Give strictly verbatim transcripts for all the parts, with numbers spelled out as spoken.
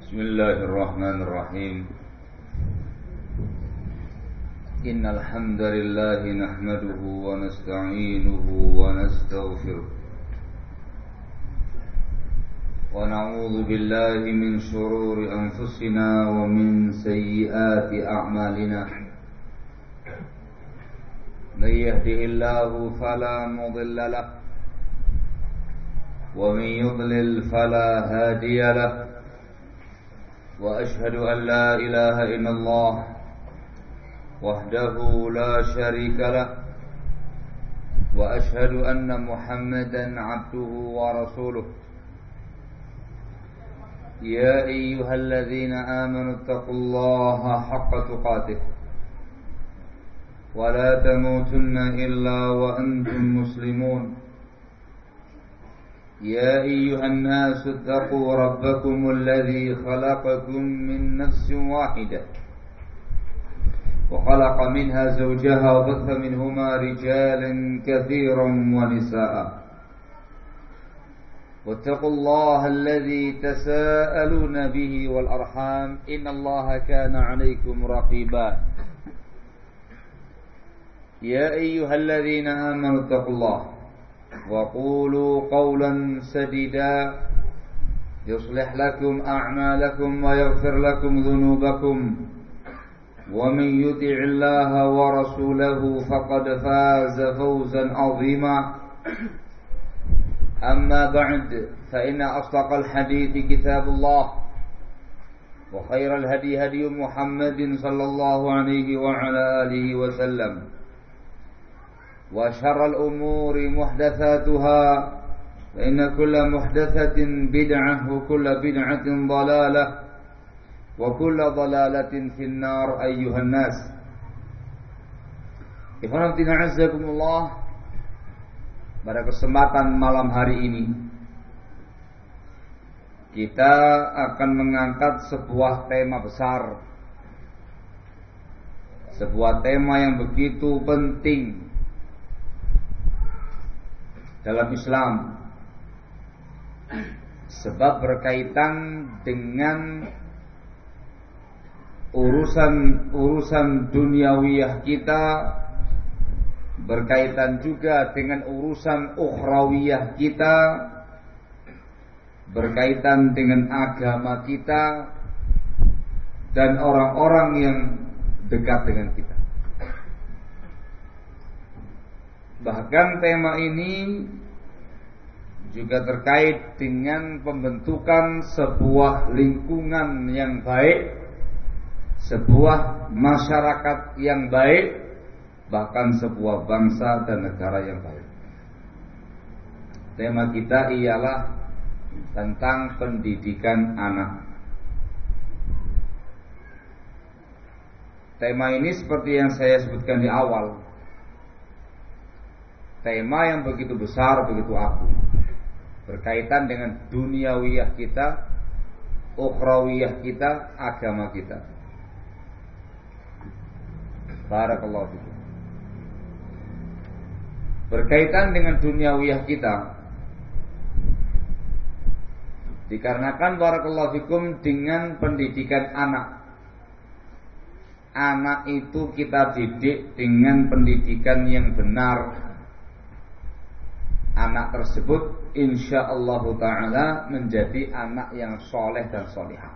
Bismillahirrahmanirrahim. Innal hamdalillah nahmaduhu wa nasta'inuhu wa nastaghfiruh wa na'udzu billahi min shururi anfusina wa min sayyiati a'malina. May yahdihillahu fala mudilla lahu wa may yudlil fala hadiya lahu. وأشهد أن لا إله إلا الله وحده لا شريك له وأشهد أن محمدا عبده ورسوله. يا أيها الذين آمنوا اتقوا الله حق تقاته ولا تموتن إلا وأنتم مسلمون. يا أيها الناس اتقوا ربكم الذي خلقكم من نفس واحدة وخلق منها زوجها وبث منهما رجالا كثيرا ونساء واتقوا الله الذي تساءلون به والأرحام إن الله كان عليكم رقيبا. يا أيها الذين آمنوا اتقوا الله وقولوا قولا سديدا يصلح لكم أعمالكم ويغفر لكم ذنوبكم ومن يطع الله ورسوله فقد فاز فوزا عظيما. أما بعد فإن أصدق الحديث كتاب الله وخير الهدي هدي محمد صلى الله عليه وعلى آله وسلم وشر الأمور محدثاتها فإن كل محدثة بدعة وكل بدعة ضلالة وكل ضلالة في النار أيها الناس. Ikhwan fillah azzakumullah. Pada kesempatan malam hari ini kita akan mengangkat sebuah tema besar, sebuah tema yang begitu penting dalam Islam, sebab berkaitan dengan urusan-urusan duniawiyah kita, berkaitan juga dengan urusan ukhrawiyah kita, berkaitan dengan agama kita dan orang-orang yang dekat dengan kita. Bahkan tema ini juga terkait dengan pembentukan sebuah lingkungan yang baik, sebuah masyarakat yang baik, bahkan sebuah bangsa dan negara yang baik. Tema kita ialah tentang pendidikan anak. Tema ini seperti yang saya sebutkan di awal, tema yang begitu besar, begitu agung, berkaitan dengan duniawiyah kita, ukhrawiyah kita, agama kita. Barakallahu fikum. Berkaitan dengan duniawiyah kita, dikarenakan barakallahu fikum dengan pendidikan anak. Anak itu kita didik dengan pendidikan yang benar. Anak tersebut insyaallah ta'ala menjadi anak yang soleh dan solihah.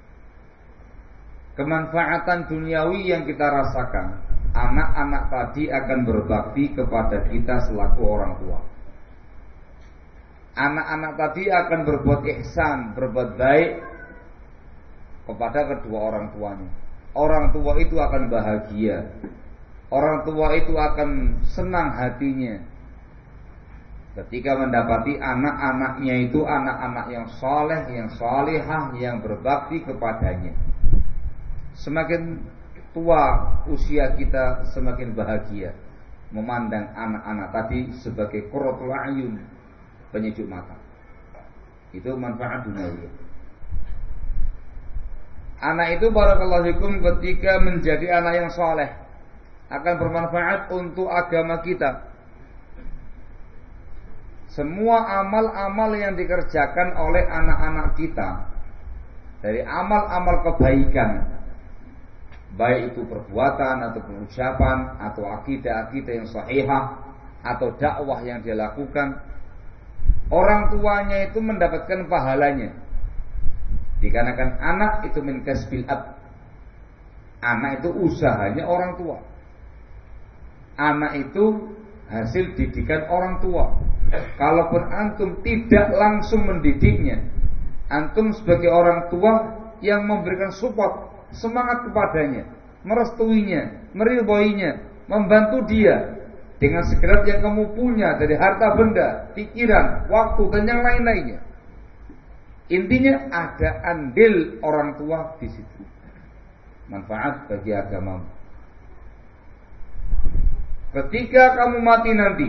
Kemanfaatan duniawi yang kita rasakan, anak-anak tadi akan berbakti kepada kita selaku orang tua. Anak-anak tadi akan berbuat ihsan, berbuat baik kepada kedua orang tuanya. Orang tua itu akan bahagia. Orang tua itu akan senang hatinya ketika mendapati anak-anaknya itu anak-anak yang soleh, yang solihah, yang berbakti kepadanya. Semakin tua usia kita, semakin bahagia memandang anak-anak tadi sebagai qurratul a'yun, penyejuk mata. Itu manfaat duniawi. Anak itu barakallahu fikum ketika menjadi anak yang soleh akan bermanfaat untuk agama kita. Semua amal-amal yang dikerjakan oleh anak-anak kita dari amal-amal kebaikan, baik itu perbuatan atau ucapan atau akidah-akidah yang sahihah atau dakwah yang dia lakukan, orang tuanya itu mendapatkan pahalanya. Dikarenakan anak itu min kasbil ab. Anak itu usahanya orang tua. Anak itu hasil didikan orang tua. Kalaupun antum tidak langsung mendidiknya, antum sebagai orang tua yang memberikan support, semangat kepadanya, merestuinya, meridhoinya, membantu dia dengan segala yang kamu punya dari harta benda, pikiran, waktu dan yang lain-lainnya. Intinya ada andil orang tua di situ. Manfaat bagi agamamu. Ketika kamu mati nanti,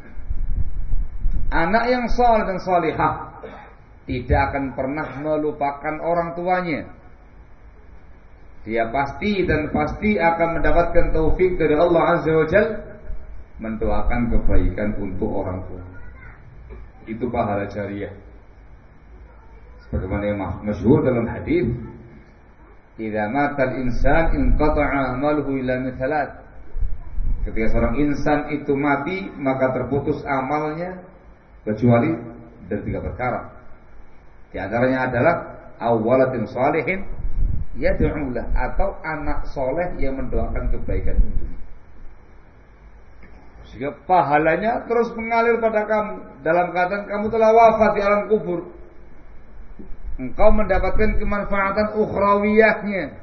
anak yang saleh dan salihah tidak akan pernah melupakan orang tuanya. Dia pasti dan pasti akan mendapatkan taufik dari Allah Azza wa Jalla mendoakan kebaikan untuk orang tua. Itu pahala jariah. Sebagaimana yang masyhur dalam hadis, "Idza mata al-insan inqata'a amaluhu illa min thalath." Ketika seorang insan itu mati, maka terputus amalnya kecuali dari tiga perkara. Di antaranya adalah awwalatin shalihin yad'ulah, atau anak soleh yang mendoakan kebaikan untuknya. Sehingga pahalanya terus mengalir pada kamu dalam keadaan kamu telah wafat di alam kubur. Engkau mendapatkan kemanfaatan ukhrawiyahnya.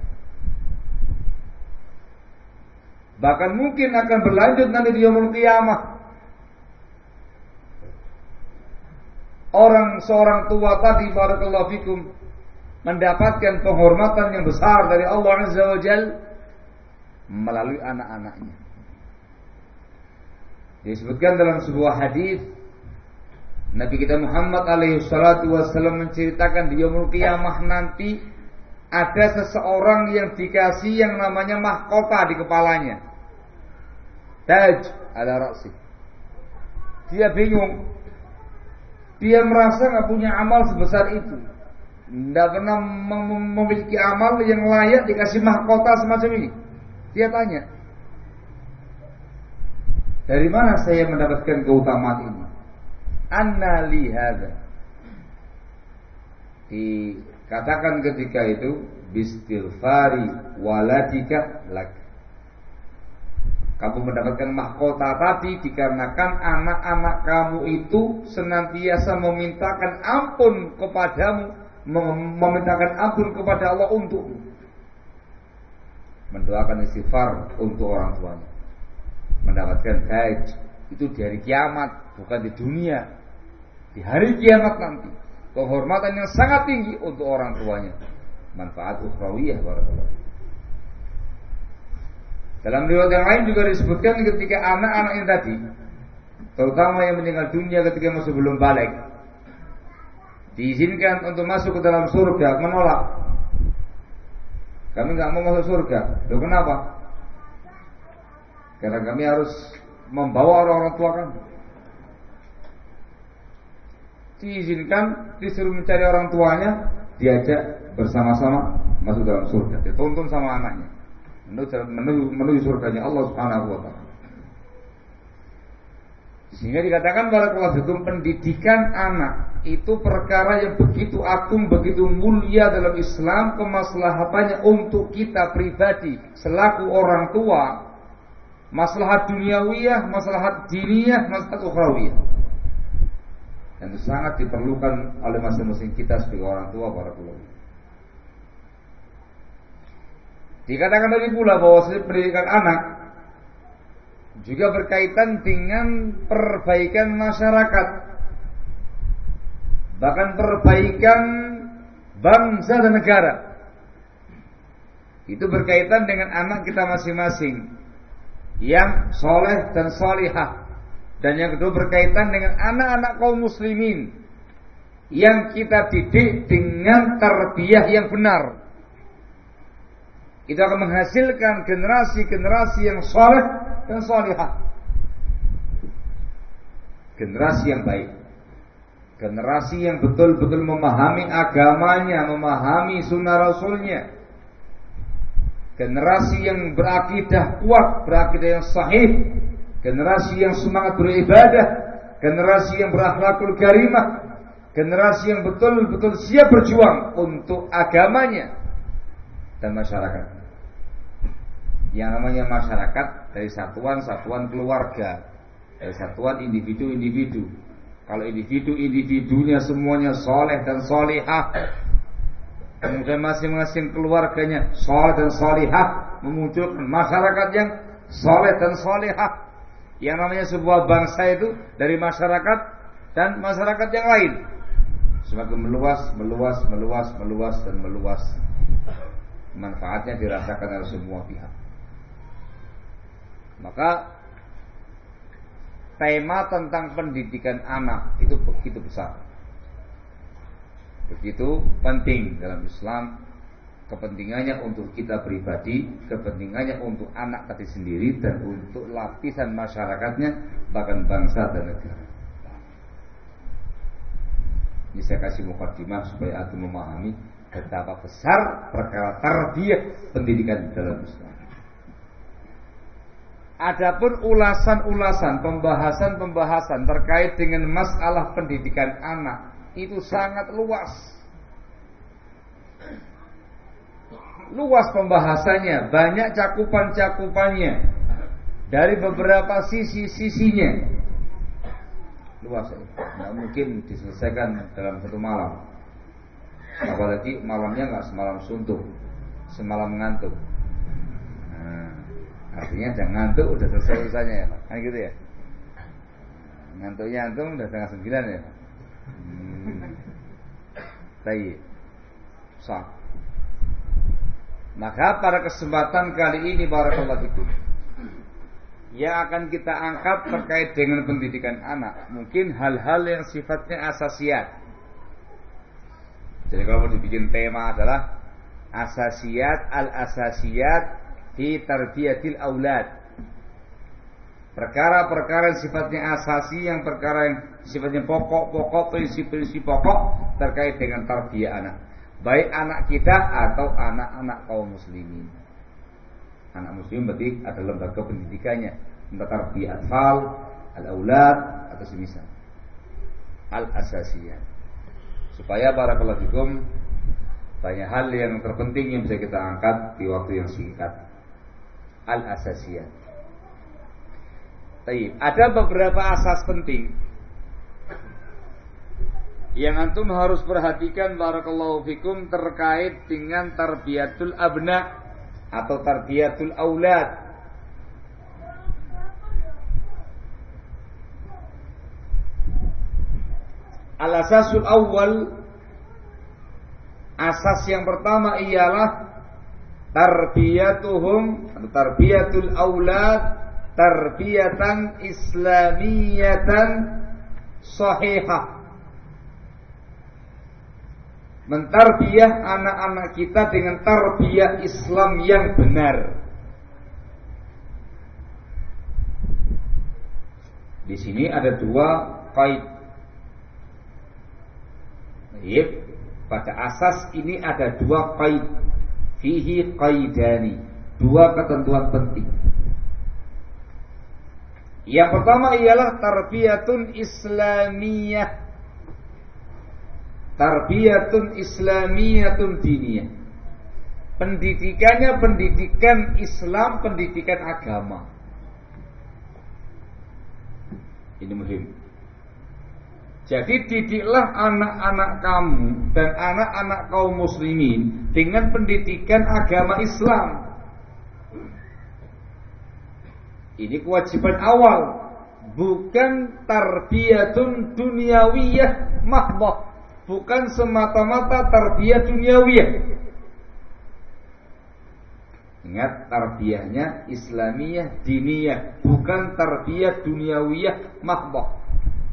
Bahkan mungkin akan berlanjut nanti di yaumul qiyamah. Orang seorang tua tadi, barakallahu fikum, mendapatkan penghormatan yang besar dari Allah Azza wa Jalla melalui anak-anaknya. Disebutkan dalam sebuah hadis, Nabi kita Muhammad alaihi salatu wasallam menceritakan di yaumul qiyamah nanti ada seseorang yang dikasih yang namanya mahkota di kepalanya. Taj ala ra'si. Dia bingung. Dia merasa enggak punya amal sebesar itu. Tidak pernah mem- memiliki amal yang layak dikasih mahkota semacam ini. Dia tanya, dari mana saya mendapatkan keutamaan ini? Anna li hadza. Dikatakan ketika itu, bistighfari waladika lak. Kamu mendapatkan mahkota tadi dikarenakan anak-anak kamu itu senantiasa memintakan ampun kepadamu, memintakan ampun kepada Allah untukmu, mendoakan istighfar untuk orang tuanya, mendapatkan gaji itu di hari kiamat, bukan di dunia. Di hari kiamat nanti penghormatan yang sangat tinggi untuk orang tuanya, manfaat ukhrawiyah barakallahu. Dalam riwayat yang lain juga disebutkan ketika anak-anak yang tadi, terutama yang meninggal dunia ketika masih belum balik, diizinkan untuk masuk ke dalam surga, menolak. Kami nggak mau masuk surga. Loh kenapa? Karena kami harus membawa orang-orang tua kami. Diizinkan, disuruh mencari orang tuanya, diajak bersama-sama masuk dalam surga. Dituntun sama anaknya menuju, menuju surganya Allah Subhanahu wa taala. Sehingga dikatakan barakallahu fikum, pendidikan anak itu perkara yang begitu agung, begitu mulia dalam Islam. Kemaslahatannya untuk kita pribadi selaku orang tua, maslahat duniawiyah, maslahat diniyah, maslahat ukhrawiyah, dan itu sangat diperlukan oleh masing-masing kita sebagai orang tua barakallahu. Dikatakan tadi pula bahwa pendidikan anak juga berkaitan dengan perbaikan masyarakat, bahkan perbaikan bangsa dan negara. Itu berkaitan dengan anak kita masing-masing yang soleh dan solihah. Dan yang kedua berkaitan dengan anak-anak kaum muslimin yang kita didik dengan tarbiyah yang benar. Itu akan menghasilkan generasi-generasi yang soleh dan solihah, generasi yang baik, generasi yang betul-betul memahami agamanya, memahami sunnah rasulnya, generasi yang berakidah kuat, berakidah yang sahih, generasi yang semangat beribadah, generasi yang berakhlakul karimah, generasi yang betul-betul siap berjuang untuk agamanya dan masyarakat. Yang namanya masyarakat dari satuan-satuan keluarga, dari satuan individu-individu. Kalau individu-individunya semuanya soleh dan solihah, kemudian masing-masing keluarganya soleh dan solihah, memunculkan masyarakat yang soleh dan solihah. Yang namanya sebuah bangsa itu dari masyarakat dan masyarakat yang lain. Semakin meluas, meluas, meluas, meluas dan meluas. Manfaatnya dirasakan oleh semua pihak. Maka tema tentang pendidikan anak itu begitu besar, begitu penting dalam Islam. Kepentingannya untuk kita pribadi, kepentingannya untuk anak tadi sendiri, dan untuk lapisan masyarakatnya, bahkan bangsa dan negara. Ini saya kasih mukadimah supaya antum memahami betapa besar perkara tarbiyah pendidikan dalam Islam. Adapun ulasan-ulasan, pembahasan-pembahasan terkait dengan masalah pendidikan anak itu sangat luas. Luas pembahasannya, banyak cakupan-cakupannya dari beberapa sisi-sisinya. Luas, tidak mungkin diselesaikan dalam satu malam. Apalagi malamnya nggak semalam suntuk, semalam ngantuk. Artinya jangan ngantuk udah selesai urusannya ya Pak. Kan gitu ya. Ngantuknya antum udah setengah sembilan ya Pak. Hmm. Baik. Sah. Maka pada kesempatan kali ini barakallahu fikum, yang akan kita angkat terkait dengan pendidikan anak, mungkin hal-hal yang sifatnya asasiat. Jadi kalau mau dibikin tema adalah asasiat al-asasiyat fi tarbiyatil aulad. Perkara-perkara yang sifatnya asasi, yang perkara yang sifatnya pokok-pokok, prinsip-prinsip pokok terkait dengan tarbiyah anak, baik anak kita atau anak-anak kaum muslimin. Anak muslim berarti ada lembaga pendidikannya, tentang tarbiyah atfal, al-aulad atau semisal al-asasiyah. Supaya barakallahu fikum, banyak hal yang terpenting yang bisa kita angkat di waktu yang singkat. Al-asasiyah. Baik, ada beberapa asas penting yang antum harus perhatikan barakallahu fikum terkait dengan tarbiyatul abna atau tarbiyatul aulad. Al-asasul awal, asas yang pertama ialah tarbiyatuhum atau tarbiyatul aulad tarbiyatan islamiyatan sahihah. Mentarbiyah anak-anak kita dengan tarbiyah Islam yang benar. Di sini ada dua qaid. Baik, pada asas ini ada dua qaid. Fihi qaidani, dua ketentuan penting. Yang pertama ialah tarbiyatun islamiyah, tarbiyatun islamiyatun diniyah. Pendidikannya pendidikan Islam, pendidikan agama. Ini muhim. Jadi didiklah anak-anak kamu dan anak-anak kaum muslimin dengan pendidikan agama Islam. Ini kewajiban awal, bukan tarbiyatun dunyawiyah mahdah, bukan semata-mata tarbiyah dunyawiyah. Ingat, tarbiyahnya Islamiyah diniyah, bukan tarbiyah dunyawiyah mahdah.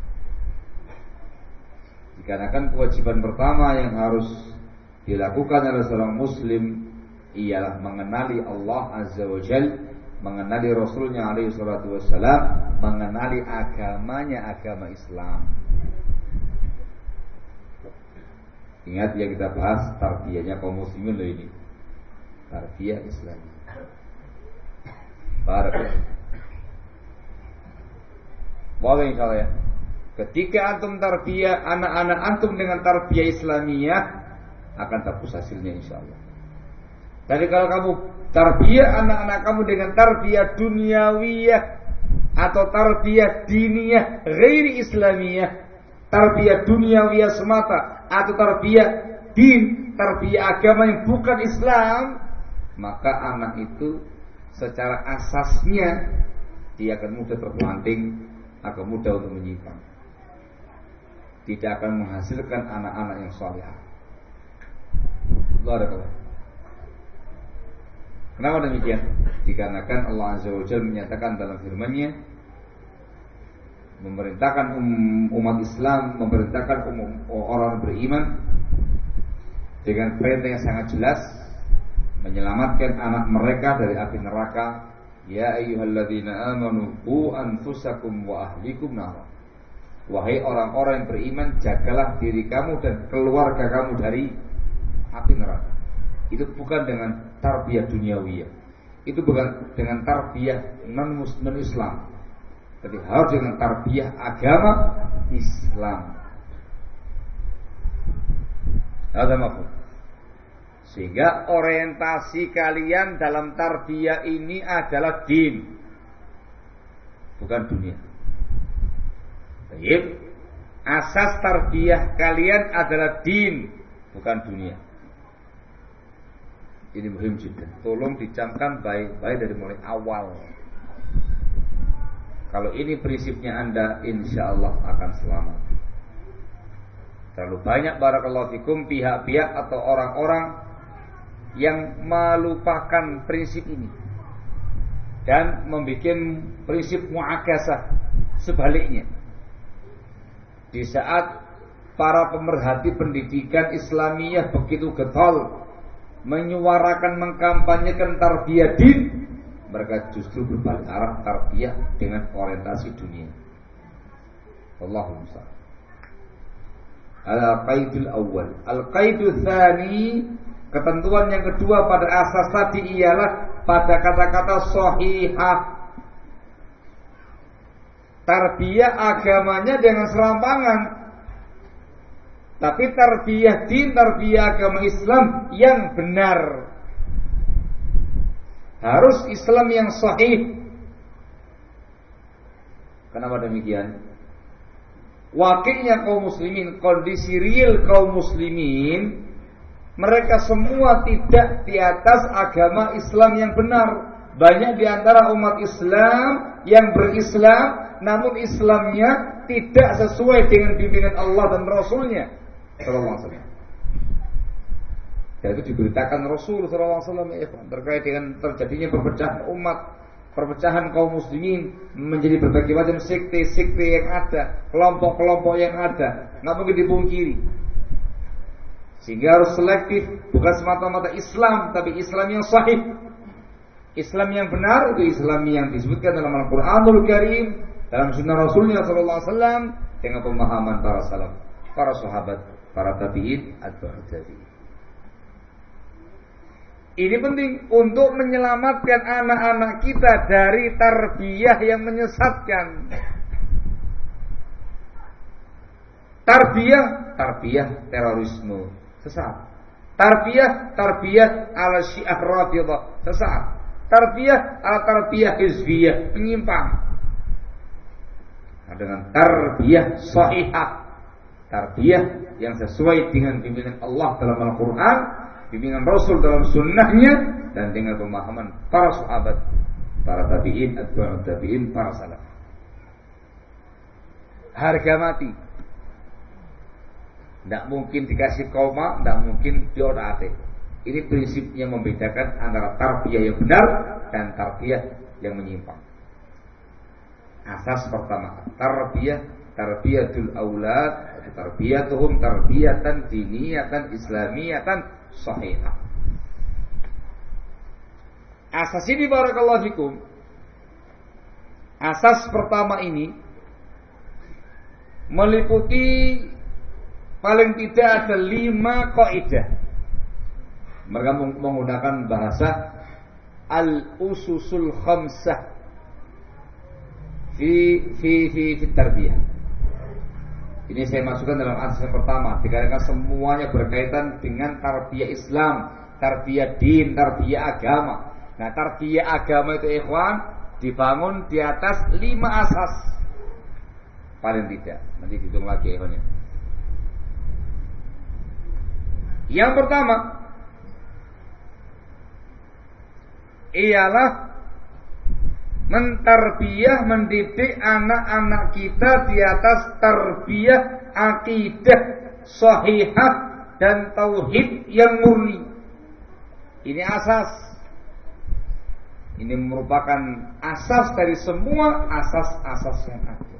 Dikarenakan kewajiban pertama yang harus dilakukan oleh seorang muslim ialah mengenali Allah Azza wa Jalla, mengenali Rasulnya alaihi salatu wassalam, mengenali agamanya, agama Islam. Ingat ya, kita bahas tarbiyahnya kaum muslimin loh ini. Tarbiyah Islam. Barakallahu. Boleh insyaallah ya. Ketika antum tarbiyah anak-anak antum dengan tarbiyah Islamiyah, akan bagus hasilnya insyaallah. Tapi kalau kamu tarbiyah anak-anak kamu dengan tarbiyah duniawiyah atau tarbiyah diniyah ghairi Islamiyah, tarbiyah duniawiyah semata atau tarbiyah din, tarbiyah agama yang bukan Islam, maka anak itu secara asasnya dia akan mudah terpelanting, akan mudah untuk menyimpang. Tidak akan menghasilkan anak-anak yang salihah. Barakallahu. Kenapa demikian? Dikarenakan Allah Azza wa Jalla menyatakan dalam firman-Nya, memerintahkan umat Islam, memerintahkan orang beriman dengan perintah yang sangat jelas, menyelamatkan anak mereka dari api neraka. Ya ayyuhalladzina amanu qu anfusakum wa ahlikum nar. Wahai orang-orang yang beriman, jagalah diri kamu dan keluarga kamu dari api neraka. Itu bukan dengan tarbiyah duniawiyah, itu bukan dengan tarbiyah non-Islam, tapi harus dengan tarbiyah agama Islam. Ada maksud. Sehingga orientasi kalian dalam tarbiyah ini adalah din, bukan dunia. Baik. Asas tarbiyah kalian adalah din, bukan dunia. Ini muhim juga. Tolong dicamkan baik-baik dari mulai awal. Kalau ini prinsipnya Anda, insya Allah akan selamat. Terlalu banyak barakallahu fikum pihak-pihak atau orang-orang yang melupakan prinsip ini dan membuat prinsip mu'akasah sebaliknya. Di saat para pemerhati pendidikan Islamiyah begitu getol menyuarakan, mengkampanyekan tarbiyah din, mereka justru berbalik arah tarbiyah dengan orientasi dunia. Allahumma musta'an. Al-qaidul awal. Al-qaidul tsani, ketentuan yang kedua pada asas tadi ialah pada kata-kata sahihah. Tarbiyah agamanya dengan serampangan, tapi tarbiyah din, tarbiyah agama Islam yang benar. Harus Islam yang sahih. Kenapa demikian? Wakilnya kaum muslimin, kondisi real kaum muslimin, mereka semua tidak di atas agama Islam yang benar. Banyak di antara umat Islam yang berislam, namun Islamnya tidak sesuai dengan bimbingan Allah dan Rasulnya sallallahu alaihi wasallam. Dan itu diberitakan Rasul sallallahu alaihi wasallam ya, terkait dengan terjadinya perpecahan umat, perpecahan kaum muslimin menjadi berbagai macam sekte-sekte yang ada, kelompok-kelompok yang ada, nggak mungkin dipungkiri. Sehingga harus selektif, bukan semata-mata Islam, tapi Islam yang sahih. Islam yang benar itu Islam yang disebutkan dalam Al-Qur'anul Karim, dalam sunnah Rasulnya sallallahu alaihi wasallam, dengan pemahaman para salaf, para sahabat, para tabi'in, atba'ut tabi'in. Ini penting untuk menyelamatkan anak-anak kita dari tarbiyah yang menyesatkan. Tarbiyah, tarbiyah terorisme, sesat. Tarbiyah, tarbiyah ala Syiah Rafidhah, sesat. Tarbiyah ala tarbiyah hizbiyah, menyimpang. Nah, dengan tarbiyah sahihah, tarbiyah yang sesuai dengan bimbingan Allah dalam Al-Quran, bimbingan Rasul dalam sunnahnya, dan dengan pemahaman para sahabat, para tabi'in, atba'ut tabi'in, para salaf. Harga mati. Tidak mungkin dikasih koma, tidak mungkin diotak-atik. Ini prinsip yang membedakan antara tarbiyah yang benar dan tarbiyah yang menyimpang. Asas pertama, tarbiyah, tarbiyatul aulad, tarbiyatuhum tarbiyatan diniyatan islamiyatan sahihah. Asas ini barakallahu fikum. Asas pertama ini meliputi paling tidak ada lima kaidah. Mereka menggunakan bahasa al-ususul khamsah fi fi fi, fi tarbiyah. Ini saya masukkan dalam asas yang pertama, dikarenakan semuanya berkaitan dengan tarbiyah Islam, tarbiyah din, tarbiyah agama. Nah, tarbiyah agama itu ikhwan dibangun di atas lima asas. Paling tidak, nanti dihitung lagi ikhwan. Yang pertama ialah mentarbiyah, mendidik anak-anak kita di atas tarbiyah akidah sahihah dan tauhid yang murni. Ini asas. Ini merupakan asas dari semua asas-asas yang ada.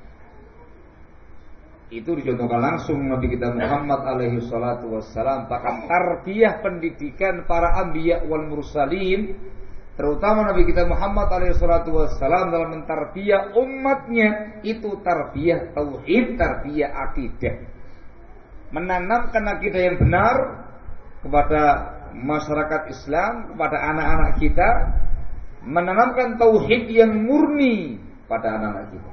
Itu dicontohkan langsung Nabi kita Muhammad alaihi salatu wassalam. Bahkan tarbiyah pendidikan para anbiya wal mursalin, terutama Nabi kita Muhammad alaihi salatu wassalam dalam mentarbiyah umatnya, itu tarbiyah tauhid, tarbiyah akidah. Menanamkan akidah yang benar kepada masyarakat Islam, kepada anak-anak kita, menanamkan tauhid yang murni pada anak-anak kita.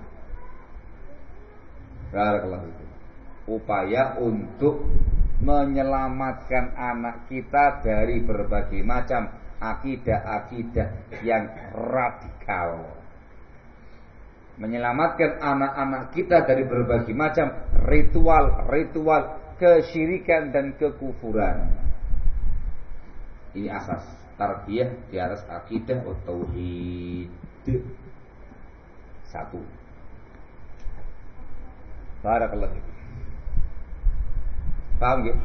Barakallahu fikum. Upaya untuk menyelamatkan anak kita dari berbagai macam akidah-akidah yang radikal. Menyelamatkan anak-anak kita dari berbagai macam ritual-ritual kesyirikan dan kekufuran. Ini asas tarbiyah di atas akidah atau tauhid. Satu. Barakallahu fikum. Paham enggak?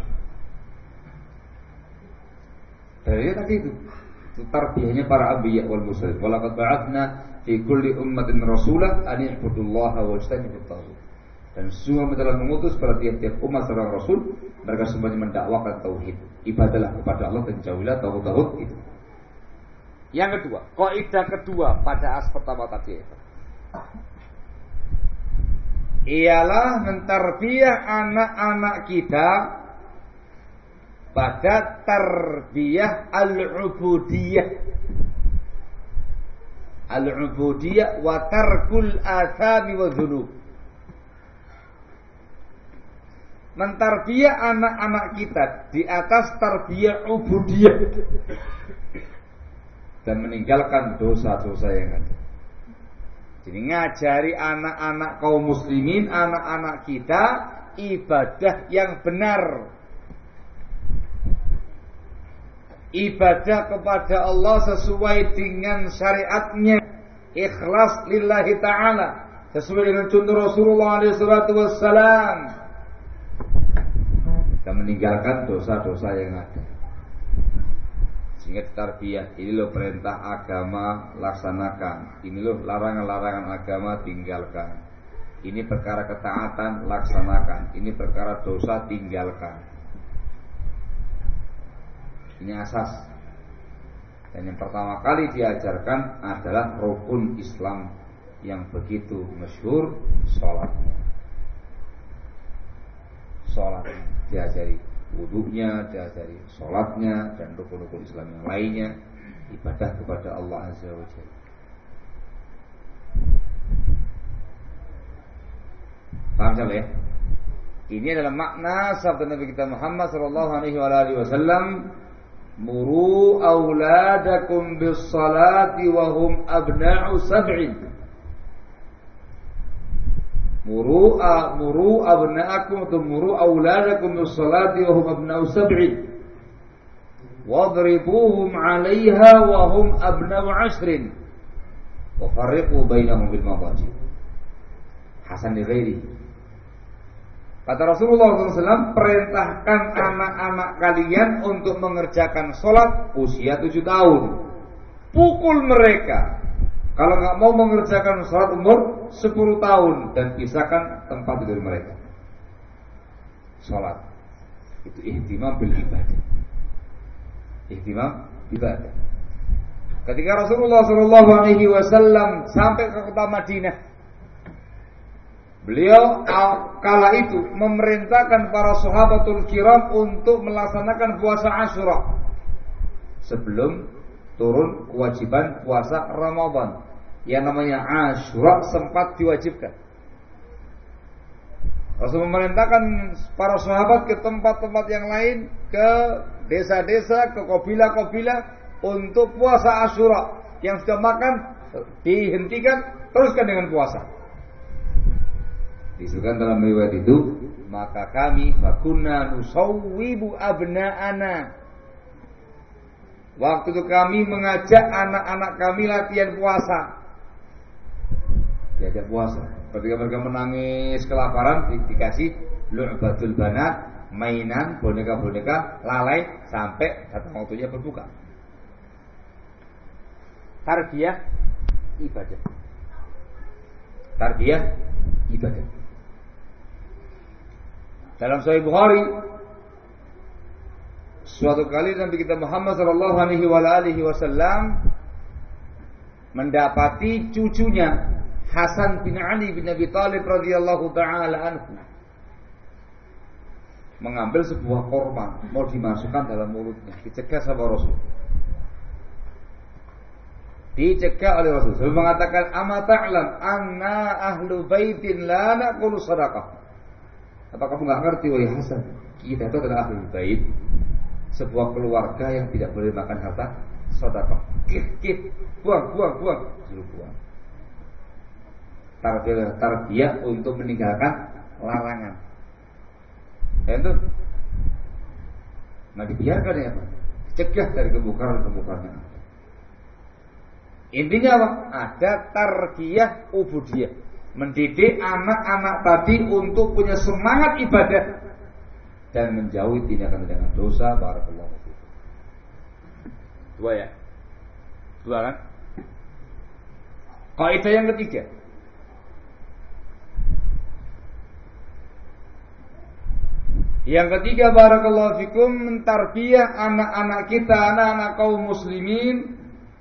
Dari tadi itu, itu tarbiyahnya para anbiya wal mursalin. Walaqad ba'atsna fi kulli ummatin rasulan an i'budullaha wajtanibut taghut. Dan semua telah mengutus pada tiap-tiap umat seorang rasul, mereka semuanya mendakwakan tauhid. Ibadahlah kepada Allah dan jauhilah taghut-taghut itu. Yang kedua, kaidah kedua pada as pertama tadi itu ialah mentarbiyah anak-anak kita pada tarbiyah al-ubudiyah. Al-ubudiyah wa tarkul athami wa dzunub. Mentarbiyah anak-anak kita di atas tarbiyah ubudiyah dan meninggalkan dosa-dosa yang ada. Jadi ngajari anak-anak kaum muslimin, anak-anak kita ibadah yang benar. Ibadah kepada Allah sesuai dengan syariatnya, ikhlas lillahi ta'ala, sesuai dengan contoh Rasulullah alaihi salatu wassalam, dan meninggalkan dosa-dosa yang ada. Sehingga tarbiyah, ini loh perintah agama laksanakan, ini loh larangan-larangan agama tinggalkan, ini perkara ketaatan laksanakan, ini perkara dosa tinggalkan. Ini asas. Dan yang pertama kali diajarkan adalah rukun Islam yang begitu masyhur, sholatnya. Sholatnya diajari, wudunya diajari, sholatnya dan rukun-rukun Islam yang lainnya, ibadah kepada Allah Azza wa Jalla. Paham salah ya? Ini adalah makna sabda Nabi kita Muhammad sallallahu alaihi wasallam, muru auladakum bis salati wa hum abna'u sab'in. Muru muru abna'akum atau muru auladakum bis salati wa hum abna'u sab'in. Wadribuhum 'alayha wa hum abna'u 'ashrin. Wa farriqu bainahum bil madaji. Hasan li ghairi. Kata Rasulullah shallallahu alaihi wasallam, perintahkan anak-anak kalian untuk mengerjakan sholat usia tujuh tahun. Pukul mereka kalau nggak mau mengerjakan sholat umur sepuluh tahun dan pisahkan tempat tidur mereka. Sholat itu ihtimam bil ibadah. Ihtimam ibadah. Ketika Rasulullah shallallahu alaihi wasallam sampai ke kota Madinah, Beliau kala itu memerintahkan para sahabatul kiram untuk melaksanakan puasa Asyura sebelum turun kewajiban puasa Ramadan. Yang namanya Asyura sempat diwajibkan. Rasul memerintahkan para sahabat ke tempat-tempat yang lain, ke desa-desa, ke kabilah-kabilah untuk puasa Asyura. Yang sudah makan dihentikan, teruskan dengan puasa. Disebutkan dalam riwayat itu, maka kami fakunna nusawwibu abna'ana. Waktu itu kami mengajak anak-anak kami latihan puasa. Diajak puasa. Ketika mereka menangis kelaparan, di- dikasih lu'batul banat, mainan, boneka-boneka, lalai sampai datang waktunya berbuka. Tarbiyah ibadah. Tarbiyah ibadah. Dalam Sahih Bukhari, suatu kali Nabi kita Muhammad sallallahu alaihi wasallam mendapati cucunya Hasan bin Ali bin Abi Thalib radhiyallahu taala anhu mengambil sebuah korma mau dimasukkan dalam mulutnya, dicegah sama Rasul. Dicegah oleh Rasul. Rasul mengatakan, "Ama ta'lam anna ahlu baitin la naqulu sadaqah." Apa kamu enggak ngerti wahai Hasan? Kita itu adalah ahli bait, sebuah keluarga yang tidak boleh makan harta sedekah. Kit, kit, buang, buang, buang, suruh buang. Tarbiyah, tarbiyah untuk meninggalkan larangan. Itu, nah dibiarkan ya Pak, cegah dari kemungkaran-kemungkaran. Intinya apa? Ada tarbiyah ubudiyah, mendidik anak-anak tadi untuk punya semangat ibadah dan menjauhi tindakan-tindakan dosa. Barakallahu fiikum. Dua ya? Dua kan? Kaidah yang ketiga, yang ketiga barakallahu fikum, mentarbiyah anak-anak kita, anak-anak kaum muslimin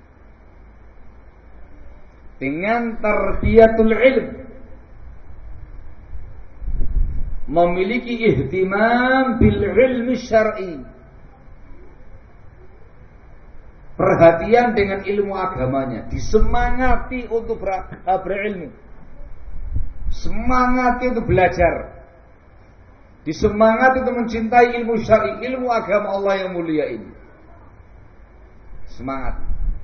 dengan tarbiyatul ilm, memiliki ihtimam bil ilmi syar'i, perhatian dengan ilmu agamanya, disemangati untuk ber- berilmu, semangati untuk belajar, disemangati untuk mencintai ilmu syar'i, ilmu agama Allah yang mulia ini. Semangat.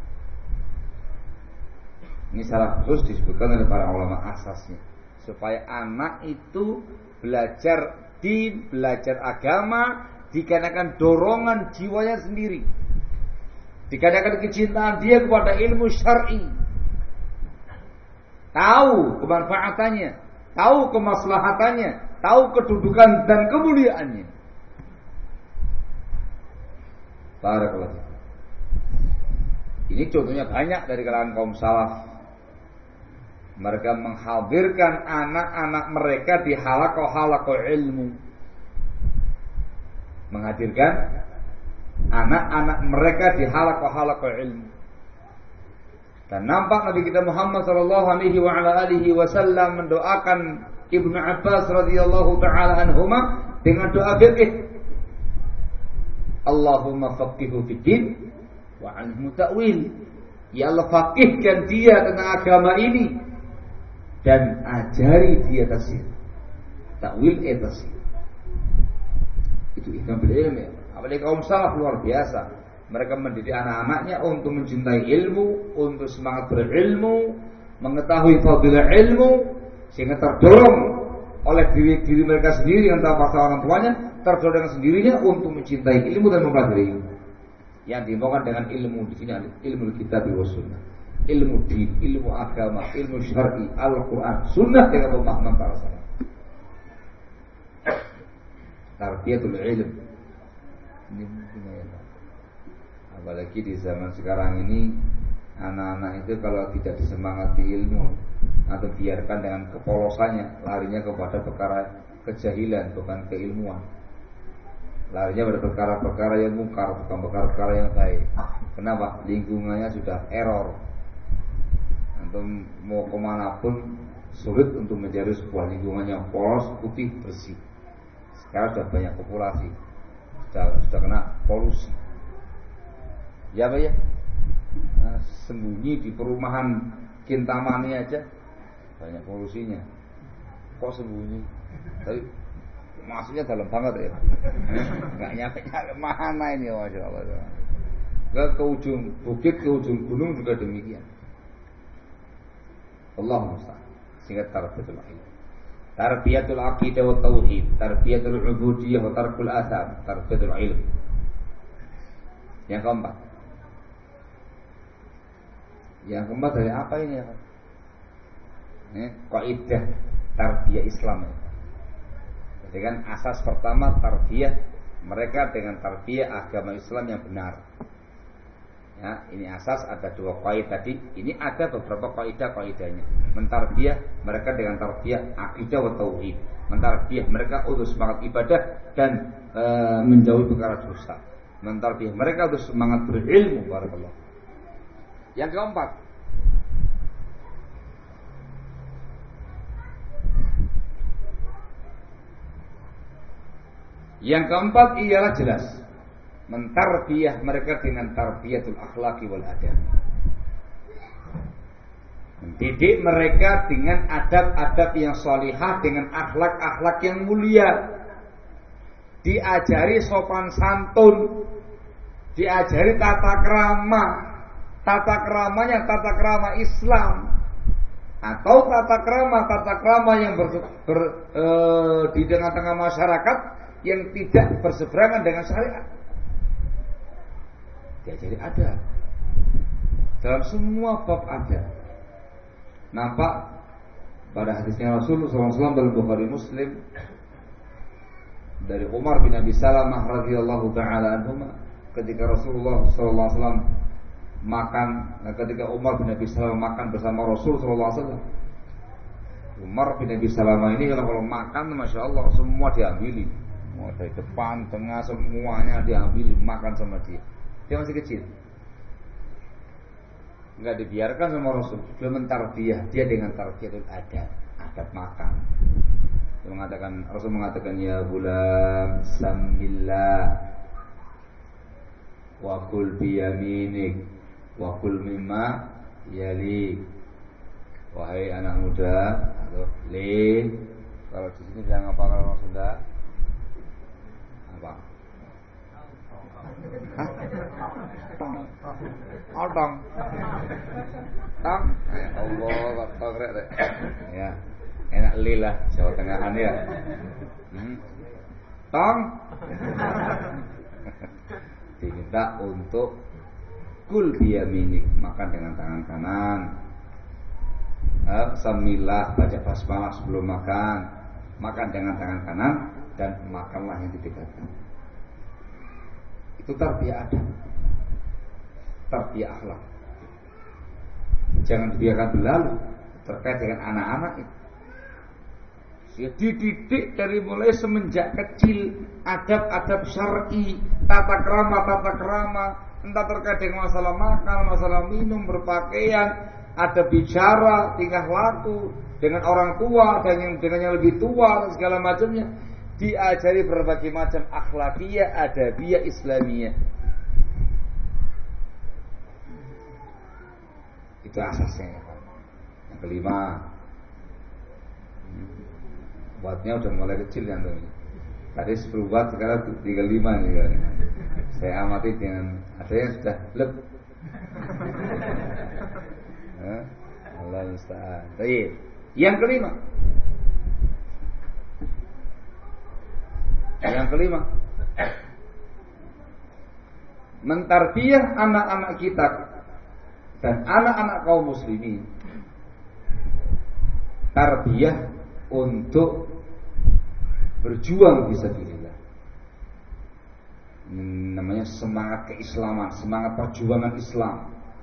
Ini salah khusus disebutkan oleh para ulama asasnya, supaya anak itu belajar din, belajar agama dikarenakan dorongan jiwanya sendiri, dikarenakan kecintaan dia kepada ilmu syar'i, tahu kemanfaatannya, tahu kemaslahatannya, tahu kedudukan dan kemuliaannya. Barakallahu. Ini contohnya banyak dari kalangan kaum salaf. Mereka menghadirkan anak-anak mereka di halaqah-halaqah ilmu, menghadirkan anak-anak mereka di halaqah-halaqah ilmu. Dan nampak Nabi kita Muhammad sallallahu alaihi wasallam mendoakan Ibnu Abbas radhiyallahu taala anhuma dengan doa fiqh. Allahumma faqihhu fid din wa 'allimhu ta'wil. Ya Allah, faqihkan dia tentang agama ini dan ajari dia tafsir. Ta'wil eh tafsir. Itu ihtimam bil ilmi. Apalagi kaum salaf luar biasa. Mereka mendidik anak-anaknya untuk mencintai ilmu, untuk semangat berilmu, mengetahui fadilah ilmu, sehingga terdorong oleh diri, diri mereka sendiri yang tanpa orang tuanya, terdorong dengan sendirinya untuk mencintai ilmu dan mempelajari ilmu. Yang dimaukan dengan ilmu di sini ilmu kitab wa sunnah, ilmu din, ilmu agama, ilmu syar'i, Al-Quran, sunnah dengan pemahaman para salaf. Tarbiyatul ilm. Ini mungkin ya. Apalagi di zaman sekarang ini, anak-anak itu kalau tidak disemangati ilmu atau biarkan dengan kepolosannya, larinya kepada perkara kejahilan, bukan keilmuan. Larinya pada perkara-perkara yang mungkar, bukan perkara-perkara yang baik. Kenapa? Lingkungannya sudah error. Antum mau kemana pun sulit untuk mencari sebuah lingkungan yang polos, putih, bersih. Sekarang sudah banyak populasi, sudah, sudah kena polusi. Ya Pak ya, nah, sembunyi di perumahan Kintamani aja banyak polusinya. Kok sembunyi? Tapi maksudnya dalam banget ya. Nggak nyampe nyampe mana ini, masya Allah. Nggak ke ujung bukit, ke ujung gunung juga demikian. Allah musta'an. Sehingga tarbiyatul ilm, tarbiyatul aqidah wa tauhid, tarbiyatul ubudiyah wa tarkul atham, tarbiyatul ilm. Yang keempat. Yang keempat dari apa ini ya? Ini kaidah tarbiyah Islam. Jadi kan asas pertama tarbiyah mereka dengan tarbiyah agama Islam yang benar. Ya, ini asas, ada dua kaidah tadi. Ini ada beberapa kaidah-kaidahnya. Mentarbiyah mereka dengan tarbiyah akidah wa tauhid. Mentarbiyah mereka untuk semangat ibadah dan e, menjauhi perkara dosa. Mentarbiyah mereka untuk semangat berilmu. Barakallah. Yang keempat, yang keempat ialah jelas mentarbiyah mereka dengan tarbiyatul akhlaqi wal adab. Mendidik mereka dengan adab-adab yang salihah, dengan akhlak-akhlak yang mulia. Diajari sopan santun, diajari tata krama. Tata keramanya tata krama Islam, atau tata krama tata krama yang ber, ber, e, di tengah-tengah masyarakat yang tidak berseberangan dengan syariat. Dia jadi ada dalam semua bab ada. Nampak pada hadisnya Rasulullah shallallahu alaihi wasallam dalam Bukhari Muslim dari Umar bin Abi Salamah radhiyallahu taala anhuma, ketika Rasulullah shallallahu alaihi wasallam makan, nah ketika Umar bin Abi Salamah makan bersama Rasul sallallahu alaihi wasallam. Umar bin Abi Salamah ini kalau, kalau makan masya Allah semua diambil, mau dari depan, tengah semuanya diambil makan sama dia. Dia masih kecil, nggak dibiarkan sama Rasul. Dia mentarbiyah dia dengan tarbiyatul adab, adab makan. Dia mengatakan, Rasul mengatakan ya gulam samillah wa kul biyaminik wa kul mimma yali. Wahai anak muda, atau le, kalau di sini bilang apa kalau orang Sunda? Apa? Hah? Tong. Oh, tong. Tong. Ya Allah, tong rek rek. Ya. Enak li lah, Jawa Tengahan ya. Hmm. Tong. Diminta untuk kul biyaminik, makan dengan tangan kanan. Eh, Samilah, baca basmalah sebelum makan, makan dengan tangan kanan dan makanlah yang didekatkan. Itu tarbiyah adab, tarbiyah akhlak. Jangan dibiarkan berlalu terkait dengan anak-anak itu. Ya, dididik dari mulai semenjak kecil adab-adab syar'i, tata krama, tata krama, entah terkait dengan masalah makan, masalah minum, berpakaian, ada bicara, tingkah laku dengan orang tua dan yang dengan yang lebih tua dan segala macamnya. Diajari berbagai macam akhlakiyah, adabiyah, islamiyah. Itu asasnya. Yang kelima, buatnya udah mulai kecil yang ini. Tadi sepuluh watt, sekarang tiga puluh lima nih. Saya amati dengan ada yang sudah lep. Allah musta'an. Baik. Yang kelima. Yang kelima. Mentarbiyah anak-anak kita dan anak-anak kaum muslimin. Tarbiyah untuk berjuang fisabilillah. Namanya semangat keislaman, semangat perjuangan Islam.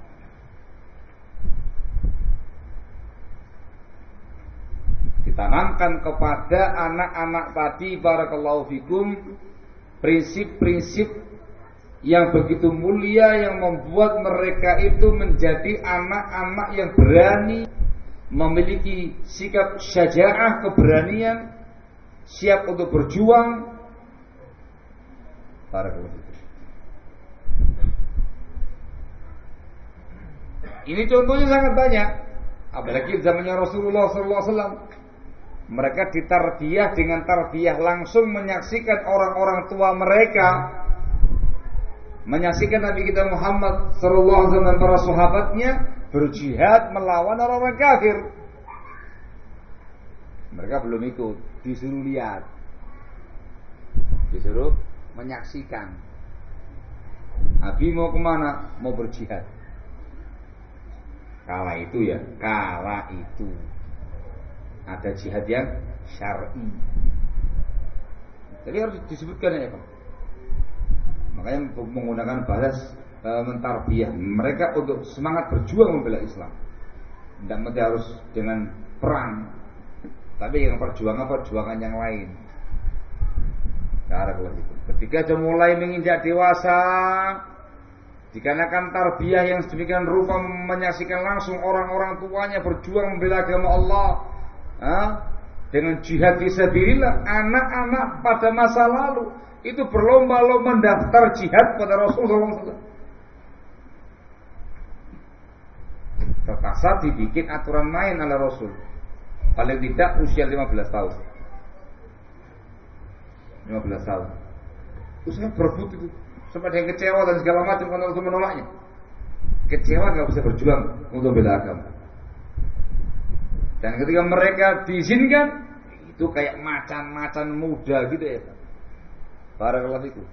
Ditanamkan kepada anak-anak tadi barakallahu fikum prinsip-prinsip yang begitu mulia yang membuat mereka itu menjadi anak-anak yang berani, memiliki sikap syaja'ah, keberanian, siap untuk berjuang. Barakallahu fikum. Ini contohnya sangat banyak. Apalagi zamannya Rasulullah sallallahu alaihi wasallam. Mereka ditarbiyah dengan tarbiyah langsung, menyaksikan orang-orang tua mereka, menyaksikan Nabi kita Muhammad sallallahu alaihi wasallam dan para sahabatnya berjihad melawan orang-orang kafir. Mereka belum ikut, disuruh lihat, disuruh menyaksikan. Nabi mau kemana? Mau berjihad. Kala itu ya, kala itu ada jihad yang syar'i. Jadi harus disebutkan ya Pak. Makanya menggunakan bahasa e, mentarbiyah mereka untuk semangat berjuang membela Islam. Tidak mesti harus dengan perang, tapi yang perjuangan perjuangan yang lain. Cara itu. Ketika sudah mulai menginjak dewasa, dikarenakan tarbiyah yang sedemikian rupa menyaksikan langsung orang-orang tuanya berjuang membela agama Allah, ha? Dengan jihad fisabilillah, anak-anak pada masa lalu itu berlomba-lomba mendaftar jihad pada Rasulullah sallallahu alaihi wasallam. Terpaksa dibikin aturan main oleh Rasul. Paling tidak usia lima belas tahun. lima belas tahun. Usia berebut itu. Sampai ada yang kecewa dan segala macam karena Rasul menolaknya. Kecewa gak bisa berjuang untuk bela agama. Dan ketika mereka diizinkan, itu kayak macan-macan muda gitu ya. Barakallahu fikum.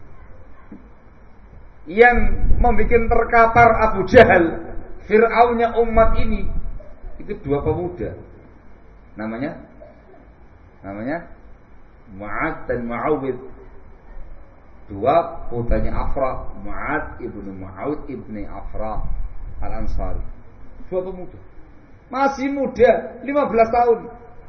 Yang membuat terkapar Abu Jahal, Fir'aunnya umat ini, itu dua pemuda. Namanya namanya Mu'ad dan Mu'awid. Dua putranya Afra, Mu'ad ibnu Mu'awid ibni Afra Al-Ansari. Dua pemuda, masih muda, lima belas tahun,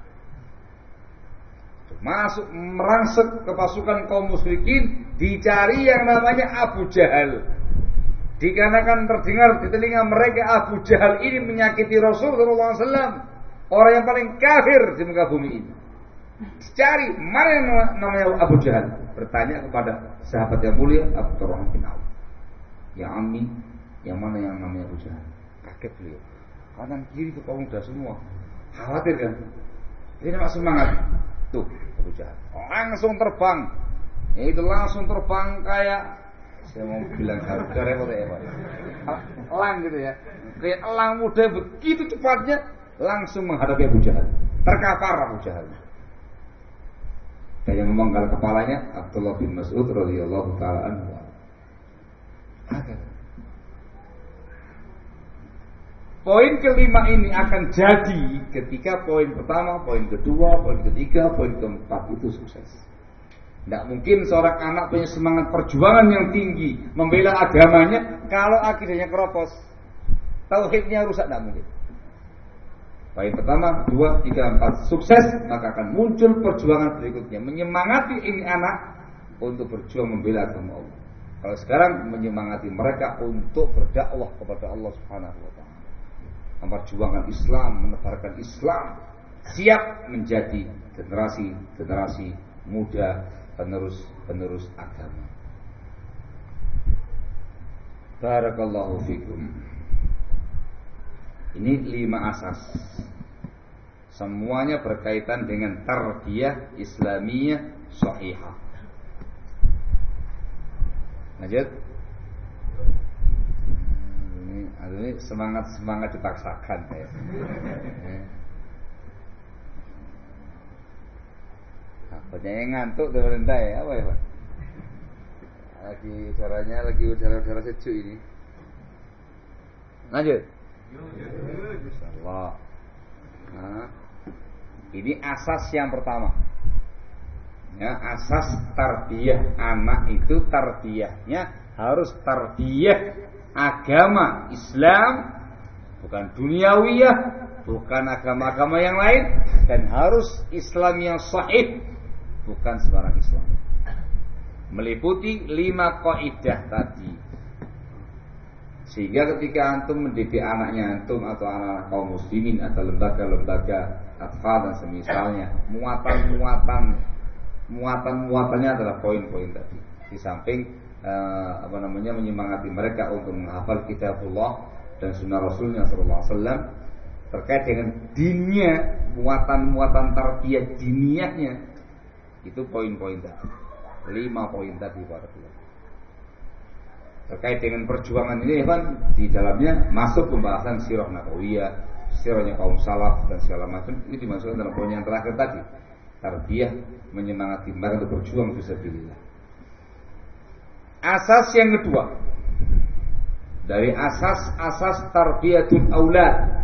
masuk merangsek ke pasukan kaum musyrikin, dicari yang namanya Abu Jahal. Dikarenakan terdengar di telinga mereka Abu Jahal ini menyakiti Rasul sallallahu alaihi wasallam, orang yang paling kafir di muka bumi ini. Dicari mana yang namanya Abu Jahal. Bertanya kepada sahabat yang mulia Abdurrahman bin Auf, ya Ammi, yang mana yang namanya Abu Jahal? Kaget beliau. Kanan kiri itu pemuda semua. Khawatir kan? Ini nak semangat. Tuh Abu Jahal langsung terbang. Ya itu langsung terbang kayak, saya mau bilang harga repot ya Pak. Elang gitu ya. Kayak elang muda begitu cepatnya langsung menghadapi Abu Jahal. Terkapar Abu Jahal. Dan yang memanggal kepalanya Abdullah bin Mas'ud radhiyallahu taala anhu. Poin kelima ini akan jadi ketika poin pertama, poin kedua, poin ketiga, poin keempat itu sukses. Tidak mungkin seorang anak punya semangat perjuangan yang tinggi membela agamanya kalau akidahnya keropos, tauhidnya rusak, tidak mungkin. Poin pertama, dua, tiga, empat sukses, maka akan muncul perjuangan berikutnya menyemangati ini anak untuk berjuang membela agama Allah. Kalau sekarang menyemangati mereka untuk berdakwah kepada Allah Subhanahu wa taala, memperjuangkan Islam, menebarkan Islam, siap menjadi generasi-generasi muda penerus-penerus agama. Barakallahu fikum. Ini lima asas. Semuanya berkaitan dengan tarbiyah Islamiyah sahihah. Lanjut. Ini, ini semangat-semangat dipaksakan ya. Apanya yang ngantuk tuh rendah ya, apa ya Pak? Lagi udaranya lagi udara-udara sejuk ini. Lanjut. Insyaallah. Nah, ini asas yang pertama. Ya, asas tarbiyah anak itu tarbiyahnya harus tarbiyah agama Islam, bukan duniawiyah, bukan agama-agama yang lain, dan harus Islam yang sahih, bukan sembarang Islam. Meliputi lima kaidah tadi. Sehingga ketika antum mendidik anaknya antum atau anak-anak kaum muslimin atau lembaga-lembaga atfal dan semisalnya, muatan-muatan muatan-muatannya adalah poin-poin tadi. Di samping eh, apa namanya menyemangati mereka untuk menghafal kitabullah dan sunnah Rasulnya sallallahu alaihi wasallam terkait dengan dinnya, muatan-muatan tarbiyah diniyahnya, itu poin-poin tadi. Lima poin tadi barakallahu. Terkait dengan perjuangan ini kan di dalamnya masuk pembahasan sirah nabawiyah, sirahnya kaum salaf dan segala macam, itu dimasukkan dalam poin yang terakhir tadi. Tarbiyah menyemangati mereka untuk berjuang fisabilillah. Asas yang kedua dari asas-asas tarbiyatul aulad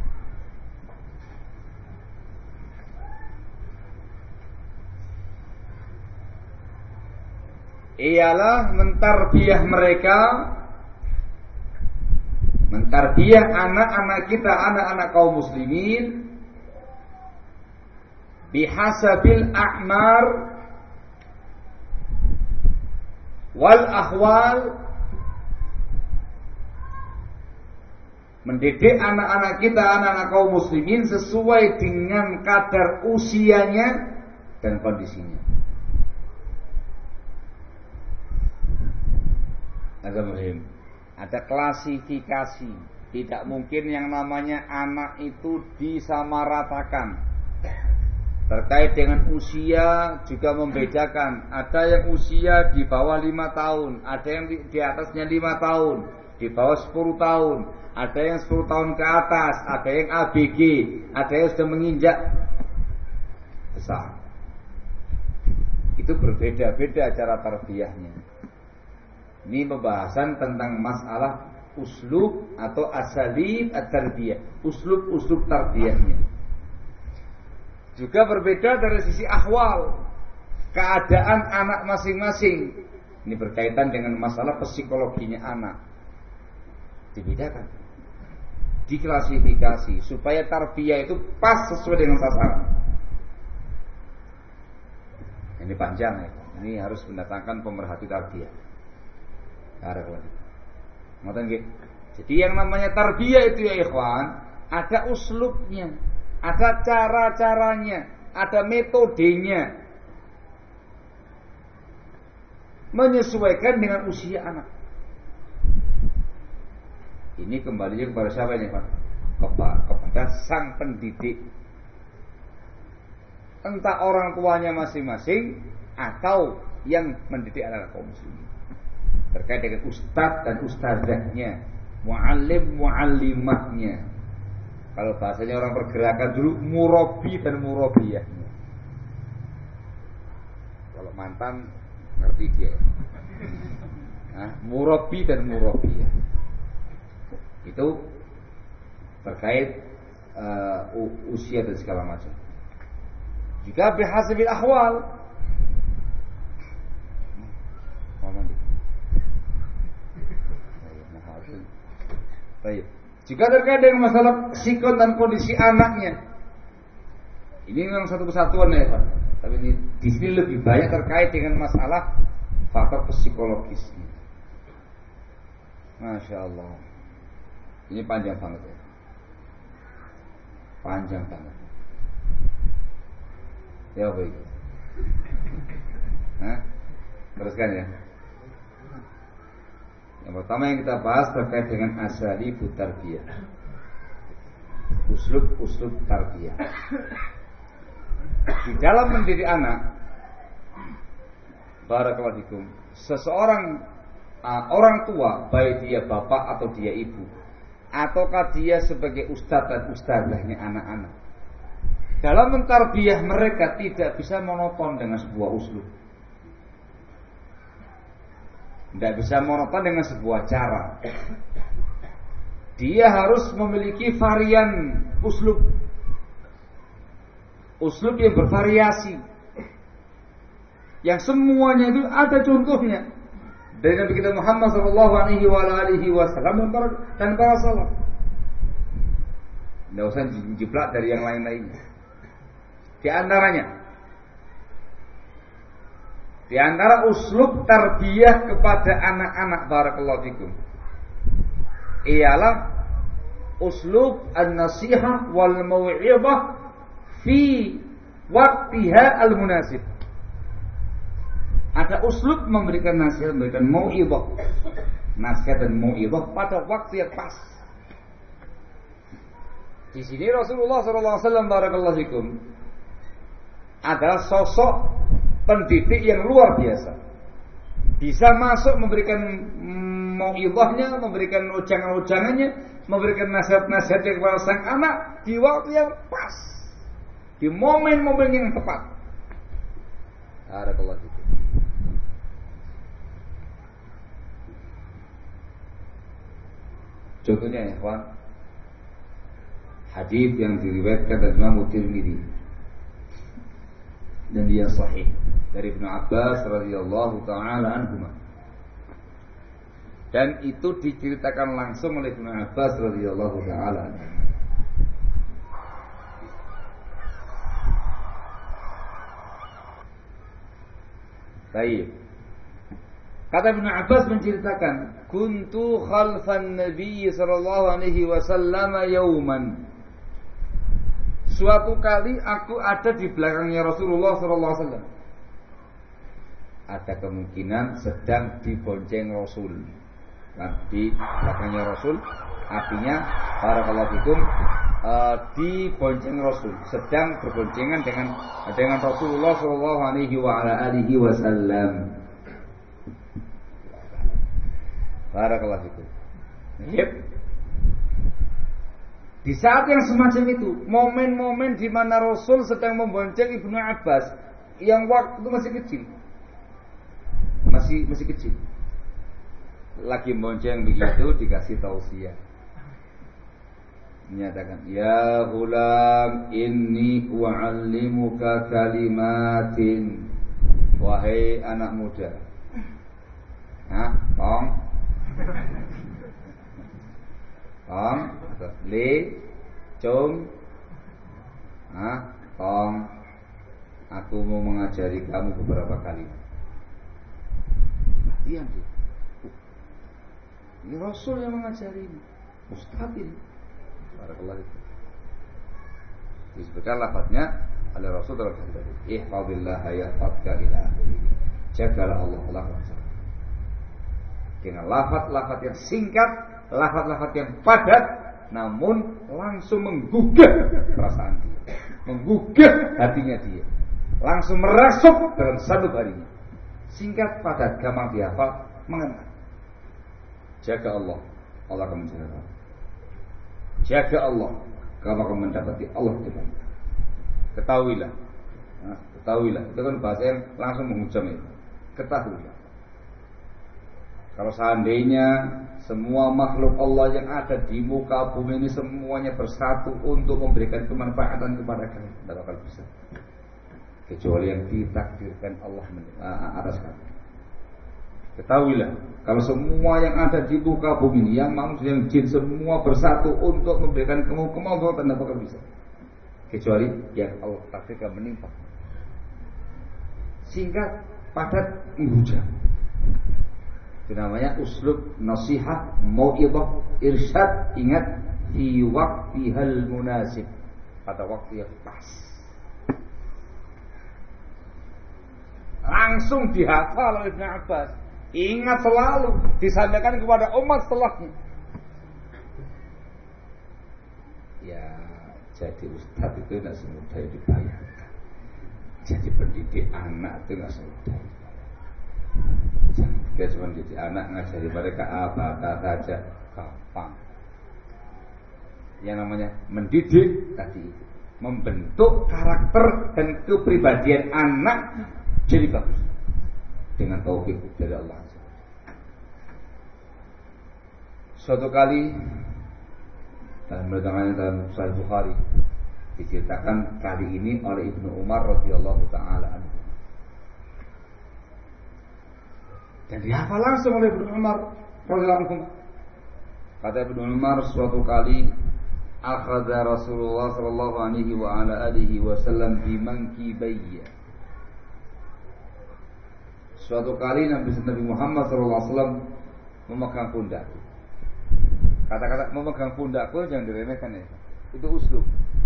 ialah mentarbiyah mereka, mentarbiyah anak-anak kita, anak-anak kaum muslimin bihasabil a'mar wal ahwal, mendidik anak-anak kita, anak-anak kaum muslimin sesuai dengan kadar usianya dan kondisinya. Ada klasifikasi. Tidak mungkin yang namanya anak itu disamaratakan. Terkait dengan usia juga membedakan. Ada yang usia di bawah lima tahun, ada yang di, di atasnya lima tahun, di bawah sepuluh tahun, ada yang sepuluh tahun ke atas, ada yang A B G, ada yang sudah menginjak besar. Itu berbeda-beda cara tarbiyahnya. Ini pembahasan tentang masalah uslub atau asalib at-tarbiyah, uslub-uslub tarbiyahnya. Juga berbeda dari sisi ahwal, keadaan anak masing-masing. Ini berkaitan dengan masalah psikologinya anak. Dibedakan, diklasifikasi supaya tarbiyah itu pas sesuai dengan sasaran. Ini panjang ya. Ini harus mendatangkan pemerhati tarbiyah. Jadi yang namanya tarbiyah itu ya ikhwan, ada uslubnya, ada cara-caranya, ada metodenya, menyesuaikan dengan usia anak. Ini kembali kepada siapa ini Pak? Kepada sang pendidik, entah orang tuanya masing-masing atau yang mendidik anak kaum muslimin. Terkait dengan ustadz dan ustazahnya, muallim muallimahnya. Kalau bahasanya orang pergerakan dulu, murabi dan murabiyahnya. Kalau mantan ngerti dia. Nah, murabi dan murabiyah itu terkait uh, usia dan segala macam. Jika bihasabil ahwal, baik. Jika terkait dengan masalah sikon dan kondisi anaknya, ini memang satu kesatuan ya Pak. Tapi ini di sini lebih banyak terkait dengan masalah faktor psikologisnya. Masya Allah, ini panjang banget ya, panjang banget. Ya baik. Hah? Teruskan ya. Yang pertama yang kita bahas terkait dengan asalibut tarbiyah, uslub-uslub tarbiyah. Di dalam mendidik anak, barakallahu fikum, seseorang uh, orang tua, baik dia bapak atau dia ibu, ataukah dia sebagai ustadz dan ustazahnya anak-anak, dalam mentarbiyah mereka tidak bisa monoton dengan sebuah uslub. Tidak bisa monoton dengan sebuah cara. Dia harus memiliki varian uslub, uslub yang bervariasi, yang semuanya itu ada contohnya dari Nabi kita Muhammad Sallallahu Alaihi Wasallam dan para salaf. Tidak usah jiplak dari yang lain-lainnya. Di antaranya, di antara uslub tarbiyah kepada anak-anak, barakallahu fikum, ialah uslub an-nasihah wal mau'izah fi waqtiha al-munasib. Ada uslub memberikan nasihat, memberikan mau'izah. Nasihat dan mau'izah pada waktu yang pas. Di sini Rasulullah sallallahu alaihi wasallam barakallahu fikum adalah sosok pendidik yang luar biasa. Bisa masuk memberikan mau'izahnya, memberikan ujangan-ujangannya, memberikan nasihat-nasihat kepada sang anak di waktu yang pas, di momen-momen yang tepat. Barakallahu fikum. Contohnya ya kawan, hadis yang diriwayatkan oleh Imam Tirmidzi dan dia sahih dari Ibnu Abbas radhiyallahu taala anhuma. Dan itu diceritakan langsung oleh Ibnu Abbas radhiyallahu taala anhu. Baik. Kata Ibnu Abbas menceritakan, kuntu khalfan Nabi sallallahu alaihi wasallam yauman. Suatu kali aku ada di belakangnya Rasulullah sallallahu alaihi wasallam. Ada kemungkinan sedang dibonceng Rasul. Nah, di belakangnya Rasul artinya barakallahu fikum uh, dibonceng Rasul, sedang berboncengan dengan dengan Rasulullah sallallahu alaihi wa ala alihi wasallam. Barakallahu fikum. Yep. Di saat yang semacam itu, momen-momen di mana Rasul sedang membonceng Ibnu Abbas yang waktu itu masih kecil. Masih masih kecil. Lagi bonceng begitu dikasih tausiah. Menyatakan, "Ya ghulam, inni u'allimuka kalimatin." Wahai anak muda. Hah, tong. Tong, li, cung. Hah, tong. Aku mau mengajari kamu beberapa kalimat. Diam dia. Ini Rasul yang mengajari ini, Ustaz ini. Barakallahu fiik. Disebutkan lafadznya oleh Rasul dalam hadis tadi. Ihfazillah yahfazka ila akhirih. Jagalah Allah lafaz. Dengan lafaz-lafaz yang singkat, lafaz-lafaz yang padat, namun langsung menggugah perasaan dia, menggugah hatinya dia, langsung merasuk dalam satu harinya. Singkat, padat, gampang dihafal, mengena. Jaga Allah, Allah akan menjaga kamu. Jaga Allah, kamu akan mendapati Allah di depan. Ketahuilah, nah, ketahuilah. Itu kan bahasa yang langsung menghujam itu. Ketahuilah. Kalau seandainya semua makhluk Allah yang ada di muka bumi ini semuanya bersatu untuk memberikan kemanfaatan kepada kalian, tidak akan bisa. Kecuali yang ditakdirkan Allah atas kalian. Ketahuilah, kalau semua yang ada di muka bumi ini, yang manusia, yang jin, semua bersatu untuk memberikan kamu kemampuan, tidak bakal bisa. Kecuali yang Allah takdirkan menimpa. Singkat, padat, menghujam. Itu namanya uslub nasihat, mau'izah, irsyad. Ingat, fi waqtihal munasib, pada waktu yang pas. Langsung dihafal oleh Ibnu Abbas. Ingat selalu, disampaikan kepada umat setelahnya. Ya, jadi ustaz itu tidak semudah dibayangkan. Jadi pendidik anak itu tidak semudah. Jangan cuma mendidik anak, ngajari mereka apa-apa saja, gampang. Yang namanya mendidik tadi itu, membentuk karakter dan kepribadian anak jadi bagus dengan taufik dari Allah. Suatu kali dalam bacaan dalam Sahih Bukhari diceritakan kali ini oleh Ibnu Umar radhiyallahu taala anhu. Dan dihafal langsung oleh Ibnu Umar radhiyallahu anhu. Kata Ibnu Umar, suatu kali akhadha Rasulullah sallallahu alaihi wa ala alihi wasallam bi mankibayya. Suatu kali Nabi Nabi Muhammad sallallahu alaihi wasallam memegang pundak. Kata-kata memegang pundakku jangan diremehkan ya. Itu uslub.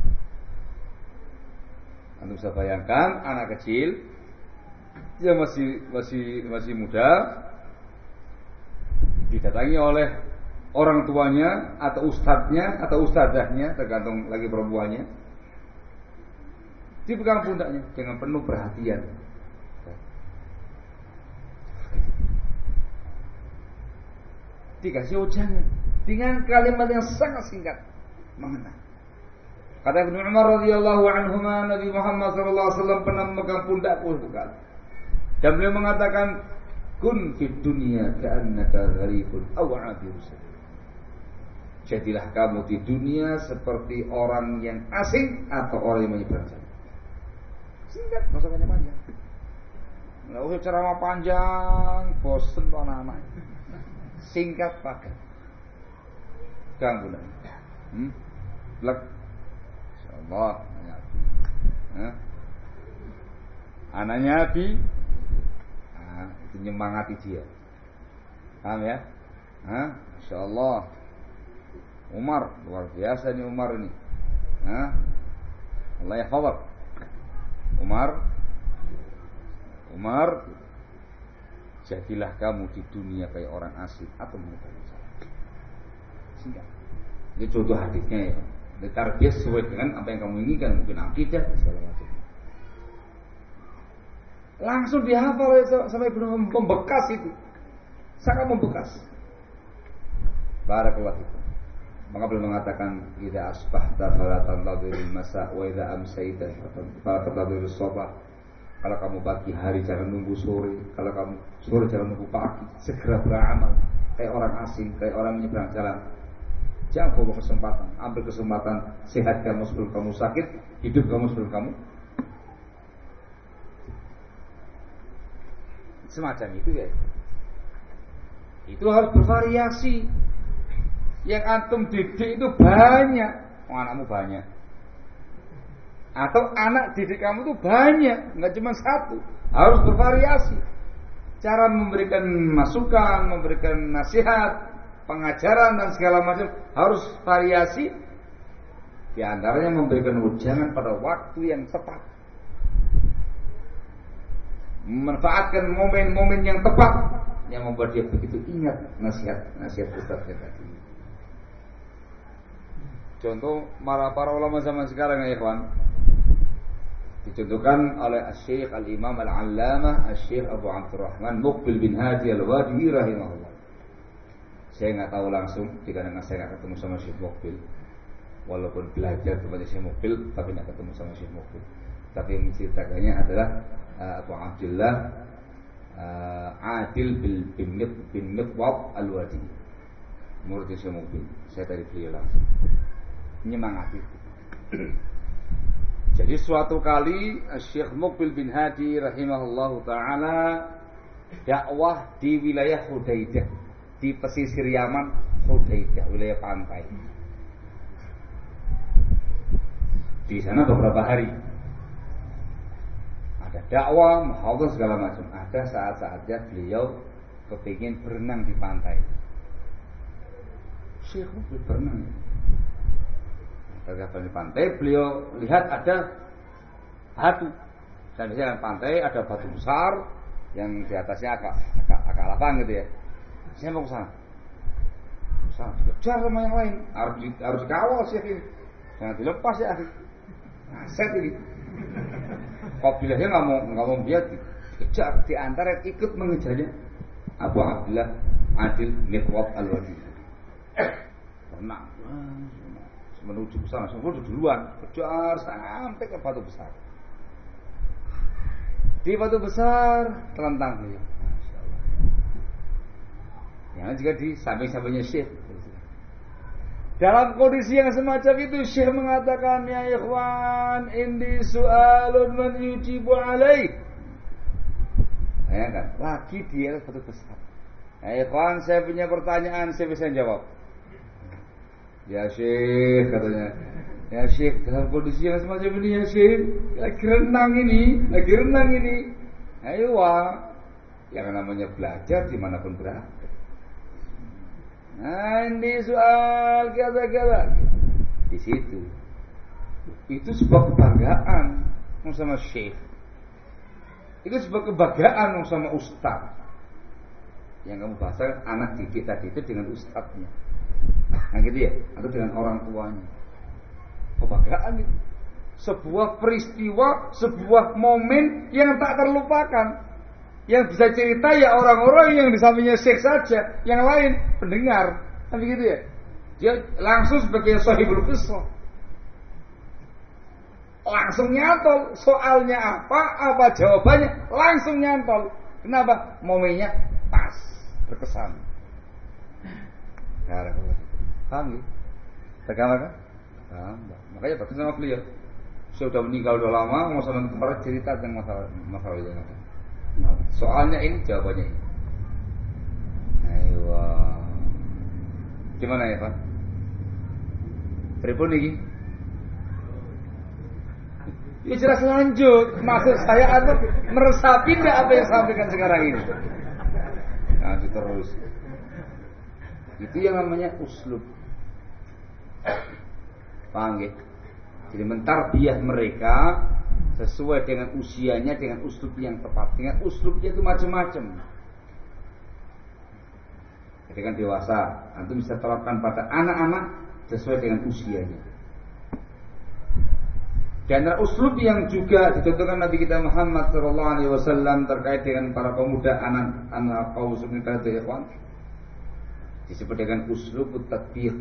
Anda bisa bayangkan anak kecil, dia masih masih masih muda, didatangi oleh orang tuanya atau ustadznya atau ustadzahnya, tergantung lagi perempuannya, dipegang pundaknya dengan penuh perhatian. Dikasih ujangan dengan kalimat yang sangat singkat, mengena. Kata Ibnu Umar radhiyallahu anhuma, Nabi Muhammad sallallahu alaihi wasallam pernah memegang pundakku sekali. Dan beliau mengatakan, "Kun fid dunya ka'annaka gharibun aw 'abirun sabil." Jadilah kamu di dunia seperti orang yang asing atau orang yang menyeberang jalan. Singkat, enggak usah panjang. Enggak usah ceramah panjang, bosen tuh anak-anak. Singkat pakai. Ganggu lagi. Hmm? Blek. Insyaallah. Hah? Anaknya Abi. Nah, itu nyemangati dia. Paham ya? Hah? Insyaallah. Umar, luar biasa nih Umar ini. Hah? Allah yahfazak. Umar. Umar, jadilah kamu di dunia kayak orang asing atau menyeberang jalan. Singkat. Ini contoh hadisnya ya. Tarbiyah sesuai dengan apa yang kamu inginkan, mungkin akidah dan segala macam. Langsung dihafal sampai belum membekas itu, sangat membekas. Barakallahu fikum. Maka beliau mengatakan, "Idza asbahta fala tantadhiril masa wa idza amsayta fala tantadhirus sabah." Kalau kamu pagi hari jangan nunggu sore, kalau kamu sore jangan nunggu pagi, segera beramal kayak orang asing, kayak orang menyeberang jalan. Jangan bawa kesempatan, ambil kesempatan, sehat kamu sebelum kamu sakit, hidup kamu sebelum kamu. Semacam itu ya. Itu harus bervariasi. Yang antum didik itu banyak. Oh, anakmu banyak. Atau anak didik kamu itu banyak, nggak cuma satu. Harus bervariasi. Cara memberikan masukan, memberikan nasihat, pengajaran dan segala macam harus variasi. Di antaranya memberikan ujangan pada waktu yang tepat. Memanfaatkan momen-momen yang tepat yang membuat dia begitu ingat nasihat-nasihat ustaznya tadi. Contoh para ulama zaman sekarang ya ikhwan, dicontohkan oleh Syekh Al-Imam Al-Allamah Syekh Abu Abdurrahman Muqbil bin Hadi Al-Wadi'i rahimahullah. Saya nggak tahu langsung, jika saya nggak ketemu sama Syekh Muqbil, walaupun belajar kepada Syekh Muqbil, tapi nggak ketemu sama Syekh Muqbil. Tapi yang menceritakannya adalah uh, Abu Abdullah uh, Adil bin bin Midwab Al-Wadi'i, murid Syekh Muqbil. Saya dari beliau langsung menyemangati. Jadi suatu kali Syekh Muqbil bin Hadi rahimahullahu ta'ala dakwah di wilayah Hudaidah, di pesisir Yaman, Hudaidah, wilayah pantai. Di sana beberapa hari ada dakwah, muhadharah segala macam. Ada saat-saatnya beliau kepingin berenang di pantai. Syekh Muqbil berenang. Ketika di pantai, beliau lihat ada batu. Dan di sana pantai ada batu besar yang di atasnya agak agak, agak lapang gitu ya. Saya mau ke sana. Sana dikejar sama yang lain. Harus di, harus dikawal Syekh ini. Jangan dilepas ya. Nah, set ini. Kabilahnya nggak mau nggak mau biar dikejar. Di antara yang ikut mengejarnya Abu Abdullah Adil Midwab Al-Wadi'i. Renang. Menuju ke sana, semua duluan, kejar sampai ke batu besar. Di batu besar terlentang beliau. Masya Allah. Yang juga di samping-sampingnya Syekh. Dalam kondisi yang semacam itu Syekh mengatakan, ya ikhwan, indi su'alun man yujibu alaih. Ya kan, lagi di atas batu besar. Ya ikhwan, saya punya pertanyaan, saya bisa jawab. Ya Syekh, katanya, ya Syekh, dalam kondisi yang semacam ini ya Syekh, lagi renang ini, lagi renang ini. Ayo wah, yang namanya belajar dimanapun berada. Nah, ini soal kata-kata di situ. Itu sebuah kebanggaan sama syekh. Itu sebuah kebanggaan sama ustaz. Yang kamu bahas anak didik tadi itu dengan ustaznya. Nah gitu ya, atau dengan orang tuanya. Kebanggaan itu. Sebuah peristiwa, sebuah momen yang tak terlupakan. Yang bisa cerita ya orang-orang yang di sampingnya syekh saja, yang lain pendengar. Kan begitu ya? Dia langsung sebagai sahibul qissah. Langsung nyantol soalnya apa, apa jawabannya, langsung nyantol. Kenapa? Momennya pas, berkesan. Nah, paham ya? Tergambar kan? Paham. Makanya bagus sama beliau. Saya sudah meninggal udah lama, masalah kemarin cerita tentang masalah masalah itu. Soalnya ini, jawabannya ini. Ayo. Gimana ya Pak? Pripun iki? Ya jelas lanjut. Maksud saya apa? Meresapi tidak apa yang sampaikan sekarang ini. Lanjut terus. Itu yang namanya uslub. Paham ya? Jadi mentarbiyah mereka sesuai dengan usianya, dengan uslub yang tepat. Dengan uslubnya itu macam-macam. Jadi kan dewasa, antum bisa terapkan pada anak-anak sesuai dengan usianya. Dan uslub yang juga dicontohkan Nabi kita Muhammad Shallallahu Alaihi Wasallam terkait dengan para pemuda anak-anak kaum muslimin itu ikhwan, disebut dengan uslub tatbiq,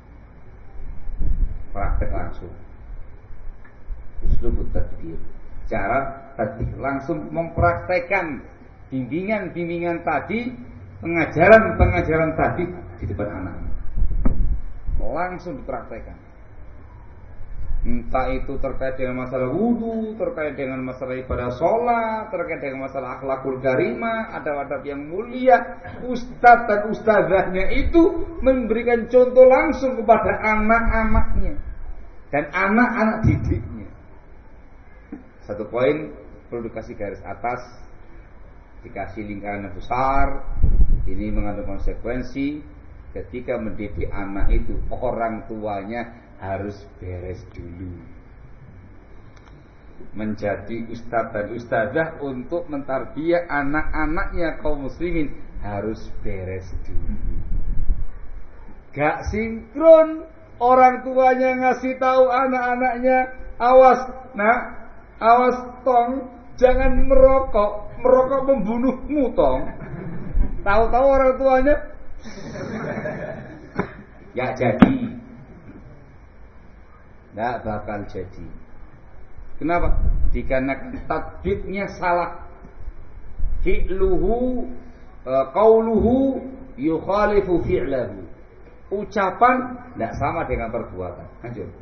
praktek langsung. Uslub tatbiq, cara tatbiq langsung mempraktekkan bimbingan-bimbingan tadi, pengajaran-pengajaran tadi di depan anak-anak, langsung dipraktekkan. Entah itu terkait dengan masalah wudu, terkait dengan masalah ibadah sholat, terkait dengan masalah akhlakul karimah, adab-adab yang mulia. Ustadz dan ustazahnya itu memberikan contoh langsung kepada anak-anaknya dan anak-anak didiknya. Satu poin perlu dikasih garis atas, dikasih lingkaran yang besar. Ini mengandung konsekuensi. Ketika mendidik anak itu, orang tuanya harus beres dulu. Menjadi ustadz dan ustazah untuk mentarbiyah anak-anaknya kaum muslimin harus beres dulu. Gak sinkron, orang tuanya ngasih tahu anak-anaknya, awas nak, awas tong, jangan merokok, merokok membunuhmu tong. Tahu-tahu orang tuanya gak jadi, gak bakal jadi. Kenapa? Dikarenakan tatbiknya salah. Fi'luhu qauluhu yukhalifu fi'lahu. Ucapan tidak sama dengan perbuatan. Lanjut.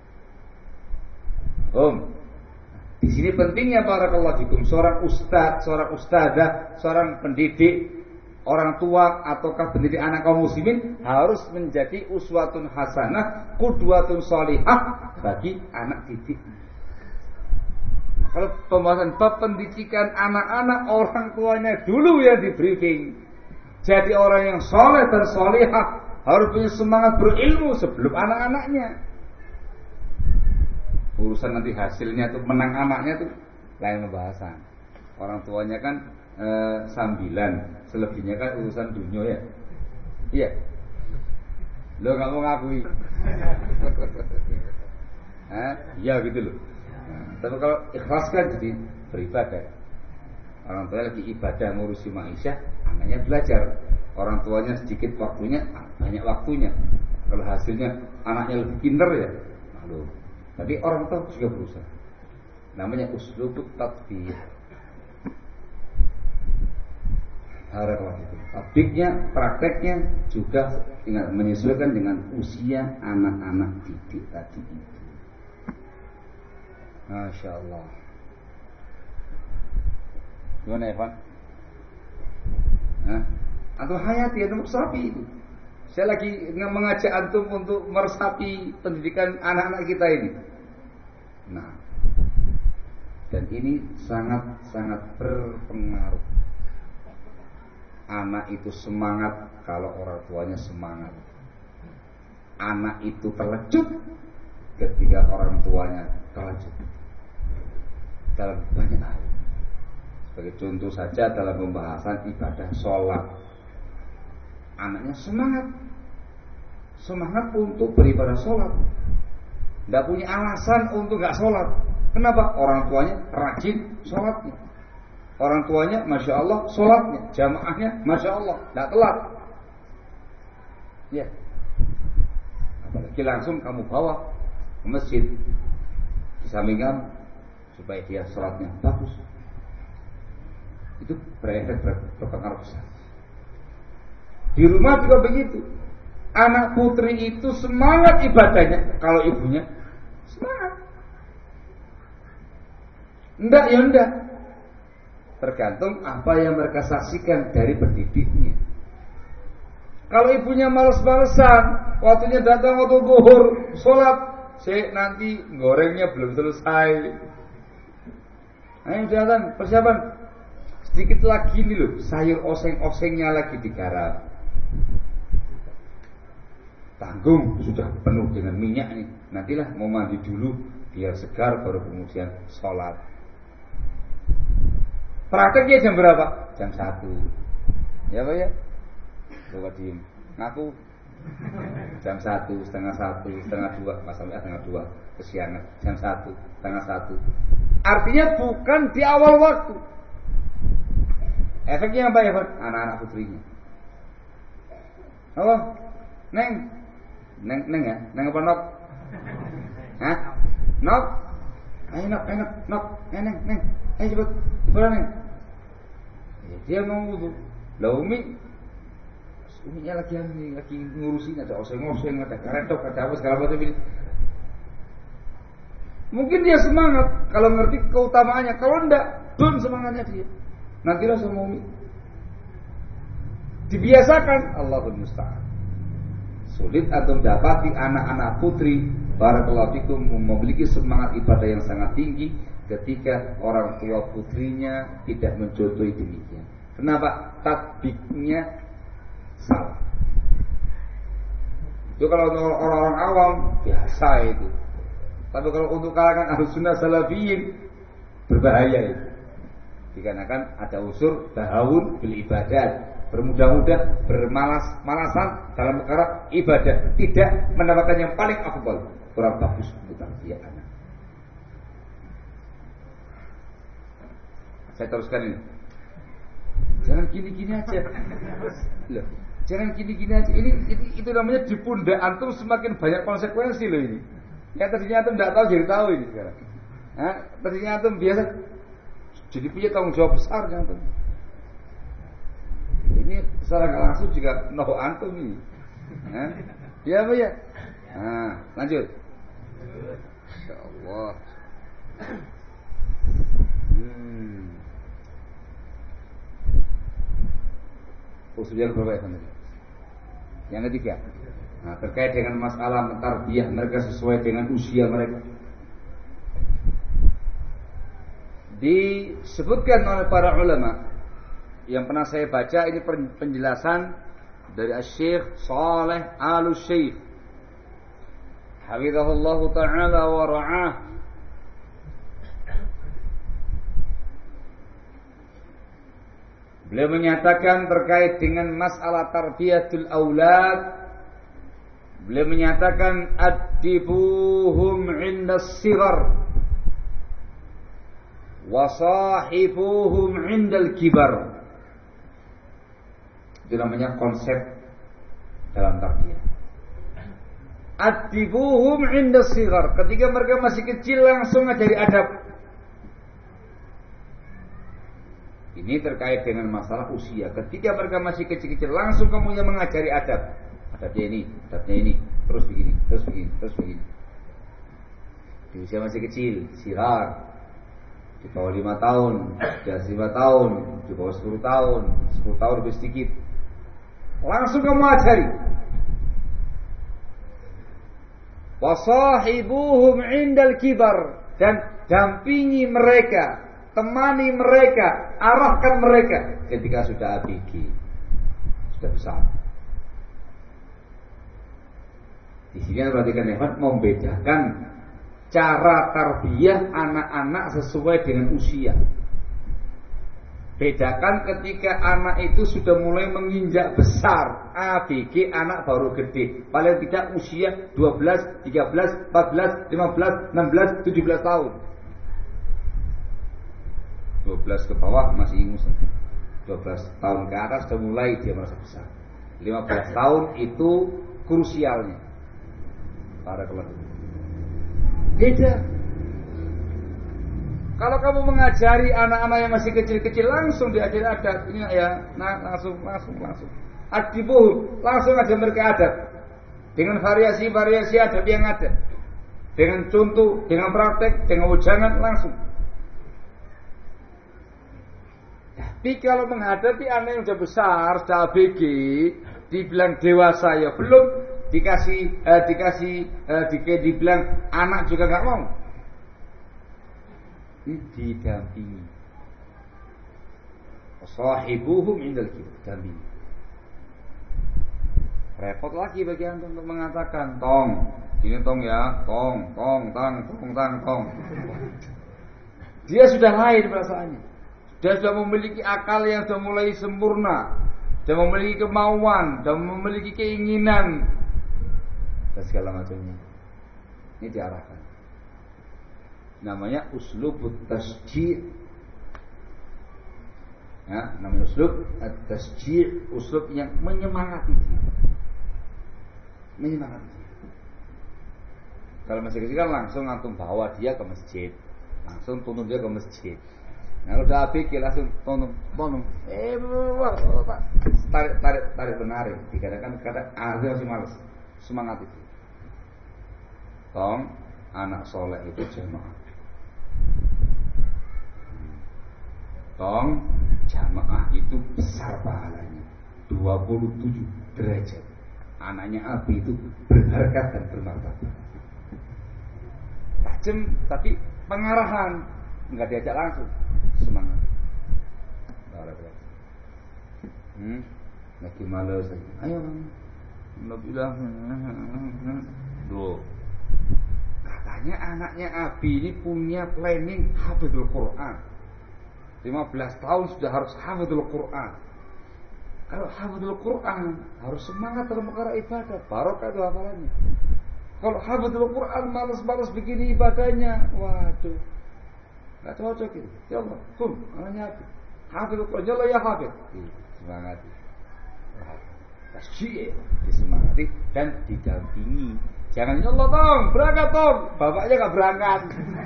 Om. Di sini pentingnya barakallahu fikum seorang ustaz, seorang ustazah, seorang pendidik, orang tua ataukah pendidik anak kaum muslimin harus menjadi uswatun hasanah, qudwatun sholihah bagi anak didik. Kalau pembahasan bab pendidikan anak-anak, orang tuanya dulu yang di briefing. Jadi orang yang soleh dan sholihah harus punya semangat berilmu sebelum anak-anaknya. Urusan nanti hasilnya tuh menang anaknya tuh lain pembahasan. Orang tuanya kan e, sambilan, selebihnya kan urusan dunia ya. Iya. Lo nggak mau ngakui? Hah? Iya gitu loh. Nah, tapi kalau ikhlas kan jadi beribadah. Orang tua lagi ibadah ngurusi maisha, anaknya belajar. Orang tuanya sedikit waktunya, banyak waktunya. Kalau hasilnya anaknya lebih pintar ya, malu. Tapi orang tua juga berusaha. Namanya uslubut tatbiq. Harapan itu. Tatbiqnya, prakteknya juga tinggal menyesuaikan dengan usia anak-anak didik tadi itu. Masya Allah. Gimana ya Pak? Nah, atau hayati atau meresapi itu. Saya lagi mengajak antum untuk meresapi pendidikan anak-anak kita ini. Nah, dan ini sangat-sangat berpengaruh. Anak itu semangat kalau orang tuanya semangat. Anak itu terlecut ketika orang tuanya terlecut. Dalam banyak hal. Sebagai contoh saja dalam pembahasan ibadah sholat, anaknya semangat, semangat untuk beribadah sholat, tidak punya alasan untuk nggak sholat. Kenapa? Orang tuanya rajin sholatnya, orang tuanya masya Allah sholatnya, jamaahnya masya Allah, tidak telat. Ya, apalagi langsung kamu bawa ke masjid di samping kamu supaya dia sholatnya bagus. Itu berefek berpengaruh besar. Di rumah juga begitu. Anak putri itu semangat ibadahnya kalau ibunya semangat. Enggak ya enggak. Tergantung apa yang mereka saksikan dari pendidiknya. Kalau ibunya malas-malesan, waktunya datang waktu zuhur, sholat, saya nanti gorengnya belum selesai. Ayo jalan, persiapan. Sedikit lagi nih loh, sayur oseng-osengnya lagi digarap. Tanggung sudah penuh dengan minyak nih. Nantilah mau mandi dulu biar segar baru kemudian sholat. Prakteknya jam berapa? Jam satu. Ya Pak ya? Coba diem. Ngaku jam satu, setengah satu, setengah dua, pas sampai setengah dua kesiangan. Jam satu, setengah satu. Artinya bukan di awal waktu. Efeknya apa ya Pak? Anak-anak putrinya. Apa? Neng, neng, neng ya, neng apa nok? Hah? Nok? Ayo nok, ayo nok, nok, neng, neng, neng, ayo cepet, bola neng. Ya, dia mau wudu. Lah Umi, Uminya lagi lagi ngurusin, ada oseng-oseng, ada karetok, ada apa segala macam ini. Mungkin dia semangat kalau ngerti keutamaannya, kalau enggak, belum semangatnya dia. Nantilah sama Umi. Dibiasakan, Allahul musta'an. Sulit atau dapati anak-anak putri barakallahu fikum memiliki semangat ibadah yang sangat tinggi ketika orang tua putrinya tidak mencontohi demikian. Kenapa? Tatbiknya salah. Itu kalau orang-orang awam biasa itu. Tapi kalau untuk kalangan Ahlussunnah Salafiyin berbahaya itu. Dikarenakan ada unsur tahawun bil ibadat, bermudah-mudah, bermalas-malasan dalam perkara ibadah, tidak mendapatkan yang paling afdal, kurang bagus untuk tarbiyah anak. Saya teruskan ini. Jangan gini-gini aja. Loh, jangan gini-gini aja. Ini itu, itu namanya di pundak antum semakin banyak konsekuensi loh ini. Yang tadinya antum tidak tahu jadi tahu ini sekarang. Nah, tadinya antum biasa jadi punya tanggung jawab besar antum. Ini secara nggak langsung juga noh antum ini. Nah, ya apa ya? Nah, lanjut. Insya Allah. Hmm. Usulnya berapa ya teman-teman? Yang ketiga, nah, terkait dengan masalah mentarbiyah mereka sesuai dengan usia mereka. Disebutkan oleh para ulama yang pernah saya baca, ini penjelasan dari Asy-Syaikh Shalih Al-Syekh hafizahullah taala wa ra'ah. Beliau menyatakan terkait dengan masalah tarbiyatul aulad, beliau menyatakan addibuhum 'indas sighar wa sahibuhum 'indal kibar. Itu namanya konsep dalam tarbiyah. Addibuhum 'indas sighar, ketika mereka masih kecil langsung ngajari adab. Ini terkait dengan masalah usia. Ketika mereka masih kecil-kecil langsung kamu yang mengajari adab. Adabnya ini, adabnya ini, terus begini, terus begini, terus begini. Di usia masih kecil, sirar. Di bawah lima tahun, di atas lima tahun, di bawah sepuluh tahun, sepuluh tahun lebih sedikit. Langsung kamu ajari. Wasahibuhum 'indal kibar, dan dampingi mereka, temani mereka, arahkan mereka ketika sudah A B G. sudah besar. Di sini perhatikan ya, membedakan cara tarbiyah anak-anak sesuai dengan usia. Bedakan ketika anak itu sudah mulai menginjak besar, A B G anak baru gede, paling tidak usia dua belas, tiga belas, empat belas, lima belas, enam belas, tujuh belas tahun. dua belas ke bawah masih ingus. dua belas tahun ke atas sudah mulai dia merasa besar. lima belas tahun itu krusialnya. Para keluarga. Beda. Kalau kamu mengajari anak-anak yang masih kecil-kecil langsung diajari adab, ini ya, nah, langsung, langsung, langsung. Adibuh, langsung aja mereka adab. Dengan variasi-variasi adab yang ada. Dengan contoh, dengan praktek, dengan ujangan langsung. Tapi kalau menghadapi anak yang sudah besar, sudah A B G, dibilang dewasa ya belum, dikasih, eh, dikasih, eh, di, dibilang anak juga nggak mau. Didampingi. Sahibuhum indal kibar, dampingi. Repot lagi bagi antum untuk mengatakan tong, ini tong ya, tong, tong, tang, tong, tang, tong. Dia sudah lahir perasaannya. Dia sudah memiliki akal yang sudah mulai sempurna, sudah memiliki kemauan, sudah memiliki keinginan dan segala macamnya. Ini diarahkan. Namanya uslubut tasjid. Ya, namanya uslub at-tasjid, uslub yang menyemangati dia. Menyemangati dia. Kalau masih kecil kan langsung antum bawa dia ke masjid, langsung tuntun dia ke masjid. Nah, kalau udah habis langsung tuntun, tuntun. Eh, tarik, tarik, tarik menarik. Dikatakan kata azan masih malas, semangat itu. Tong, anak soleh itu jamaah. Tong, jamaah itu besar pahalanya, dua puluh tujuh derajat. Anaknya Abi itu berharga dan bermartabat. Tajam tapi pengarahan, enggak diajak langsung, semangat. Hmm, lagi malas, ayo, nggak bilang, doh. Katanya anaknya Abi ini punya planning hafizul Quran. lima belas tahun sudah harus hafizul Quran. Kalau hafizul Quran harus semangat dalam perkara ibadah, barokah itu hafalannya. Kalau hafizul Quran malas-malas begini ibadahnya, waduh, nggak cocok itu. Ya Allah, kum, anaknya Abi hafizul Quran, ya Allah ya hafiz. Semangati, tasjid, disemangati dan didampingi. Jangan ya Allah tong, berangkat tong, bapaknya nggak berangkat.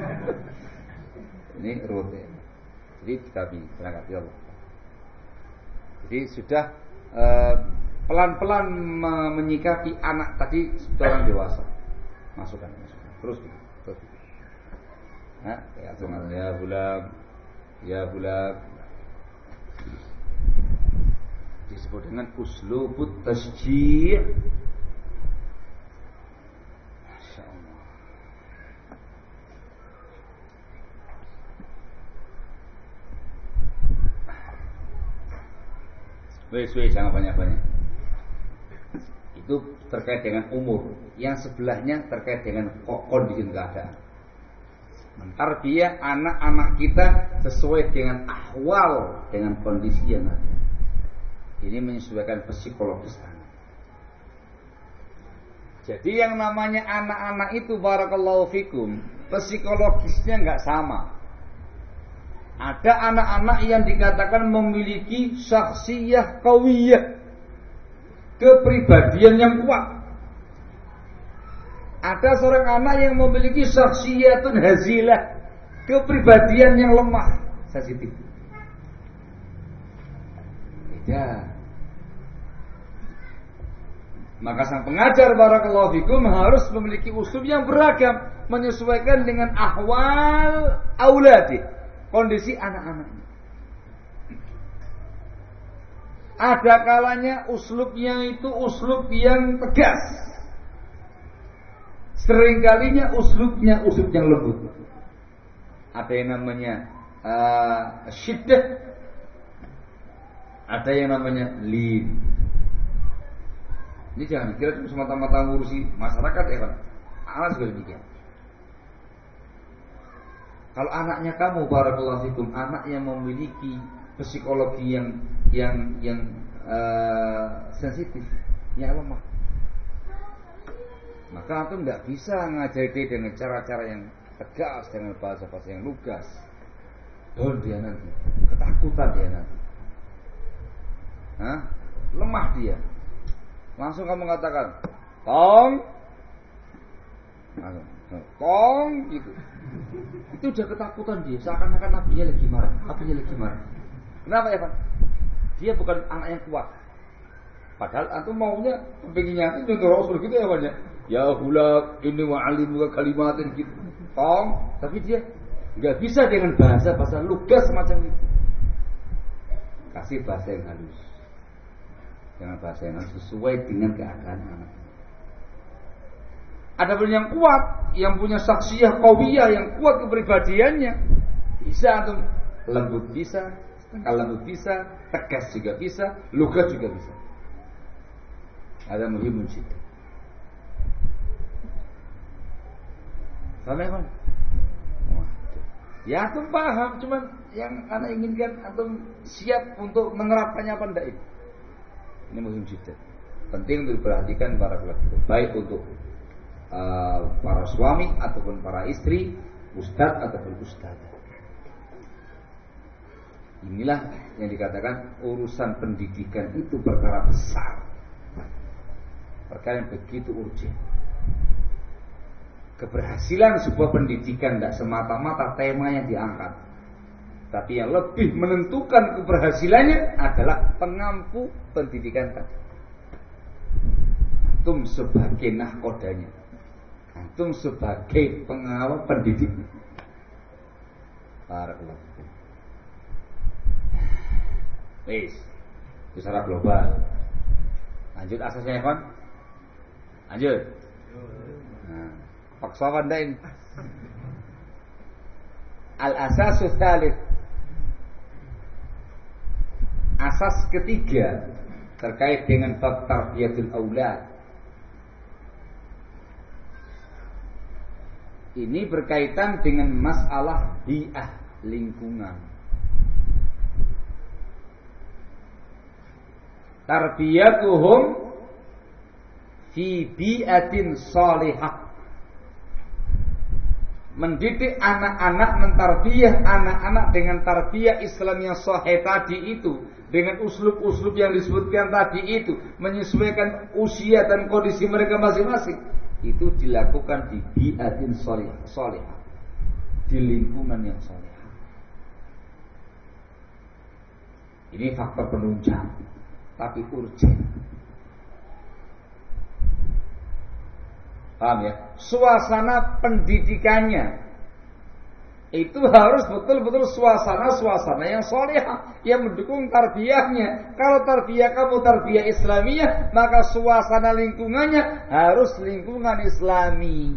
Ini rute. Jadi kita berangkat ya Allah. Jadi sudah uh, pelan-pelan menyikapi anak tadi sudah orang dewasa. Masukkan, masukkan. Terus terus. Nah, ya teman ya bulan, ya bulan. Disebut dengan uslubut tasjid. Wes-wes jangan banyak-banyak. Itu terkait dengan umur. Yang sebelahnya terkait dengan kondisi keadaan. Mentarbiyah anak-anak kita sesuai dengan ahwal, dengan kondisi yang ada. Ini menyesuaikan psikologis anak. Jadi yang namanya anak-anak itu barakallahu fikum, psikologisnya enggak sama. Ada anak-anak yang dikatakan memiliki syakhsiyah qawiyah, kepribadian yang kuat. Ada seorang anak yang memiliki syakhsiyatun hazilah, kepribadian yang lemah, sensitif. Beda. Maka sang pengajar barakallahu fikum harus memiliki usul yang beragam, menyesuaikan dengan ahwal auladi, kondisi anak-anaknya. Ada kalanya uslubnya itu uslub yang tegas. Seringkalinya uslubnya uslub yang lembut. Ada yang namanya uh, syiddah, ada yang namanya lin. Ini jangan dikira cuma semata-mata ngurusi masyarakat ya kan. Anak juga demikian. Kalau anaknya kamu, barakallahu fikum, anak yang memiliki psikologi yang yang yang uh, sensitif, ya lemah, maka antum nggak bisa ngajari dia dengan cara-cara yang tegas, dengan bahasa-bahasa yang lugas. Down dia nanti, ketakutan dia nanti, Hah? lemah dia. Langsung kamu katakan, Kong, Kong, gitu. Itu udah ketakutan dia, seakan-akan nabinya lagi marah, nabinya lagi marah. Kenapa ya Pak? Dia bukan anak yang kuat. Padahal antum maunya pengennya itu contoh Rasul gitu ya Pak ya. Ya hulak ini wa alimuka kalimatin gitu. Tong, tapi dia enggak bisa dengan bahasa-bahasa lugas semacam itu. Kasih bahasa yang halus. Dengan bahasa yang halus sesuai dengan keadaan anak. Adapun yang kuat, yang punya saksiyah qawiyah, yang kuat kepribadiannya, bisa antum lembut bisa, setengah lembut bisa, tegas juga bisa, lugas juga bisa. Ada muhimun situ. Paham ya kan? Ya antum paham, cuman yang anak inginkan antum siap untuk menerapkannya apa enggak ini. Ini muhim situ. Penting untuk diperhatikan para pelaku, baik untuk Uh, para suami ataupun para istri, ustadz ataupun ustadzah. Inilah yang dikatakan urusan pendidikan itu perkara besar, perkara yang begitu urgent. Keberhasilan sebuah pendidikan tidak semata-mata tema yang diangkat, tapi yang lebih menentukan keberhasilannya adalah pengampu pendidikan tadi. Antum sebagai nahkodanya, antum sebagai pengawal pendidik. Barakallahu. Wis, secara global. Lanjut asasnya ya kan? Lanjut. Nah, paksa kandain. Al-asasus tsalits. Asas ketiga terkait dengan bab tarbiyatul aulad. Ini berkaitan dengan masalah bi'ah, lingkungan. Tarbiyatuhum fi bi'atin salihah. Mendidik anak-anak, mentarbiyah anak-anak dengan tarbiyah Islam yang sahih tadi itu, dengan uslub-uslub yang disebutkan tadi itu, menyesuaikan usia dan kondisi mereka masing-masing. Itu dilakukan di bi'atin salihah, di lingkungan yang salihah. Ini faktor penunjang, tapi urgen. Paham ya? Suasana pendidikannya itu harus betul-betul suasana-suasana yang salihah, yang mendukung tarbiyahnya. Kalau tarbiyah kamu tarbiyah Islamiyah, maka suasana lingkungannya harus lingkungan Islami.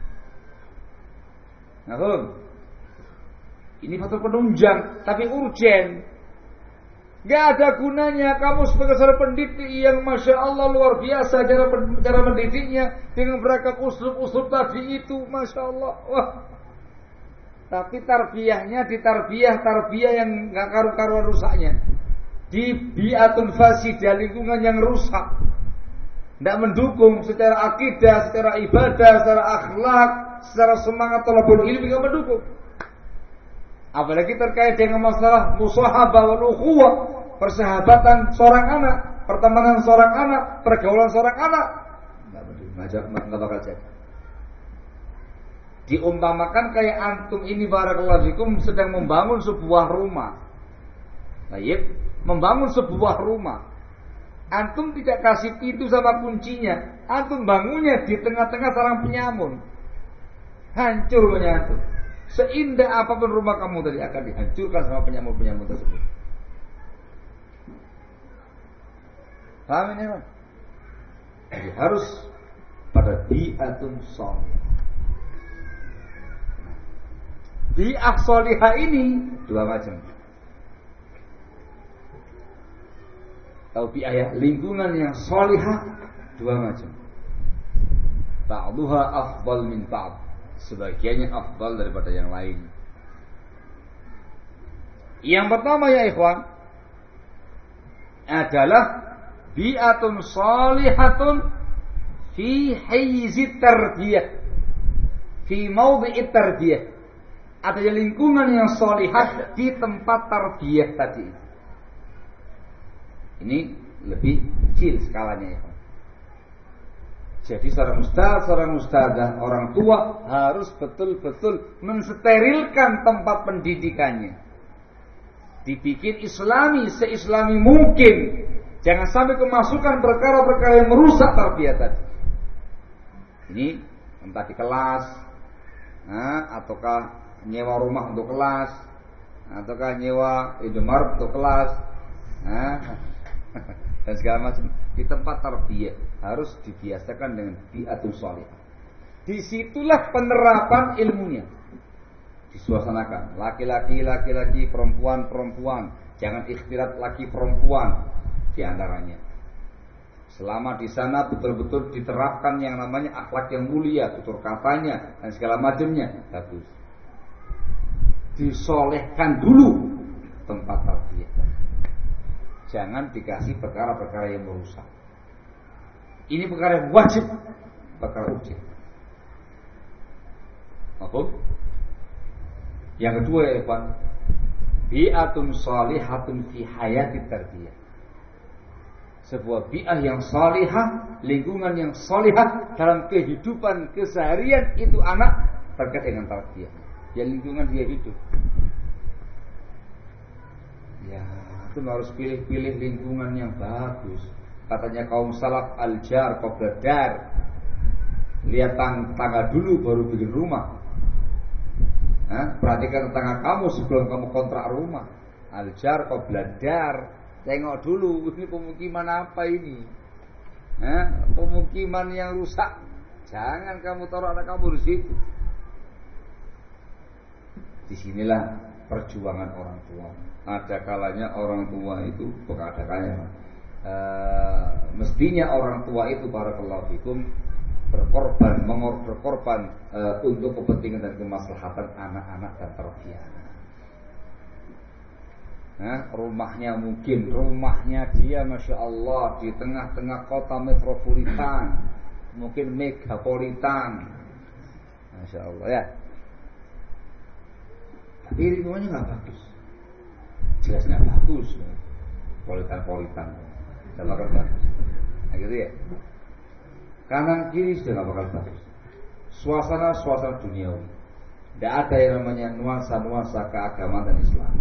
Nah, ini faktor penunjang, tapi urgen. Gak ada gunanya kamu sebagai seorang pendidik yang masya Allah luar biasa cara, cara mendidiknya dengan beragam uslub-uslub tadi itu, masya Allah. Wah. Tapi tarbiyahnya di tarbiyah-tarbiyah yang gak karu-karuan rusaknya. Di bi'atun fasidah, lingkungan yang rusak. Tidak mendukung secara akidah, secara ibadah, secara akhlak, secara semangat thalabul ilmi, gak mendukung. Apalagi terkait dengan masalah musahabah wal ukhuwah, persahabatan seorang anak, pertemanan seorang anak, pergaulan seorang anak. Enggak bakal jadi. Diumpamakan kayak antum ini barakallahu fikum sedang membangun sebuah rumah. Baik, membangun sebuah rumah. Antum tidak kasih pintu sama kuncinya. Antum bangunnya di tengah-tengah sarang penyamun. Hancur rumahnya antum. Seindah apapun rumah kamu tadi akan dihancurkan sama penyamun-penyamun tersebut. Paham ini, Pak? Jadi harus pada bi'atun sholihah. Bi'ah sholihah ini dua macam. Tahu bi'ah ya? Lingkungan yang sholihah dua macam. Ba'duha afdal min ba'd. Sebagiannya afdal daripada yang lain. Yang pertama ya ikhwan adalah bi'atun salihatun fi hayzi tarbiyah, fi mawdi'i tarbiyah. Ada lingkungan yang salihah di tempat tarbiyah tadi. Ini lebih kecil skalanya ya. Jadi seorang ustaz, seorang ustazah, orang tua harus betul-betul mensterilkan tempat pendidikannya. Dibikin islami, seislami mungkin. Jangan sampai kemasukan perkara-perkara yang merusak tarbiyah tadi. Ini entah di kelas, nah, ataukah nyewa rumah untuk kelas, ataukah nyewa Indomaret untuk kelas, nah, dan segala macam. Di tempat tarbiyah harus dibiasakan dengan bi'atul shalihah. Disitulah penerapan ilmunya disuasanakan. Laki-laki, laki-laki, perempuan, perempuan. Jangan ikhtilat laki perempuan di antaranya. Selama di sana betul-betul diterapkan yang namanya akhlak yang mulia, tutur katanya dan segala macamnya, bagus. Disolehkan dulu tempat tarbiyah. Jangan dikasih perkara-perkara yang merusak. Ini perkara yang wajib, perkara wajib. Apa? Yang kedua ya Pak, bi'atun salihatun fi hayati tarbiyah. Sebuah bi'ah yang salihah, lingkungan yang salihah dalam kehidupan keseharian itu anak terkait dengan tarbiyah. Ya lingkungan dia hidup. Ya, itu harus pilih-pilih lingkungan yang bagus. Katanya kaum salaf al-jar qabla dar. Lihat tang- tangga dulu baru bikin rumah. Hah? Perhatikan tetangga kamu sebelum kamu kontrak rumah. Al-jar qabla dar. Tengok dulu ini pemukiman apa ini. Hah? Pemukiman yang rusak. Jangan kamu taruh anak kamu di situ. Disinilah perjuangan orang tua. Ada kalanya orang tua itu bukan ada kalanya. Uh, mestinya orang tua itu barakallahu fikum berkorban, mengor berkorban uh, untuk kepentingan dan kemaslahatan anak-anak dan tarbiyah. Nah, rumahnya mungkin rumahnya dia masya Allah di tengah-tengah kota metropolitan, mungkin megapolitan, masya Allah ya. Tapi lingkungannya nggak bagus, jelas nggak bagus, politan-politan, nggak bakal bagus. Nah, gitu ya. Kanan kiri sudah nggak bakal bagus. Suasana suasana duniawi, tidak ada yang namanya nuansa-nuansa keagamaan dan Islam.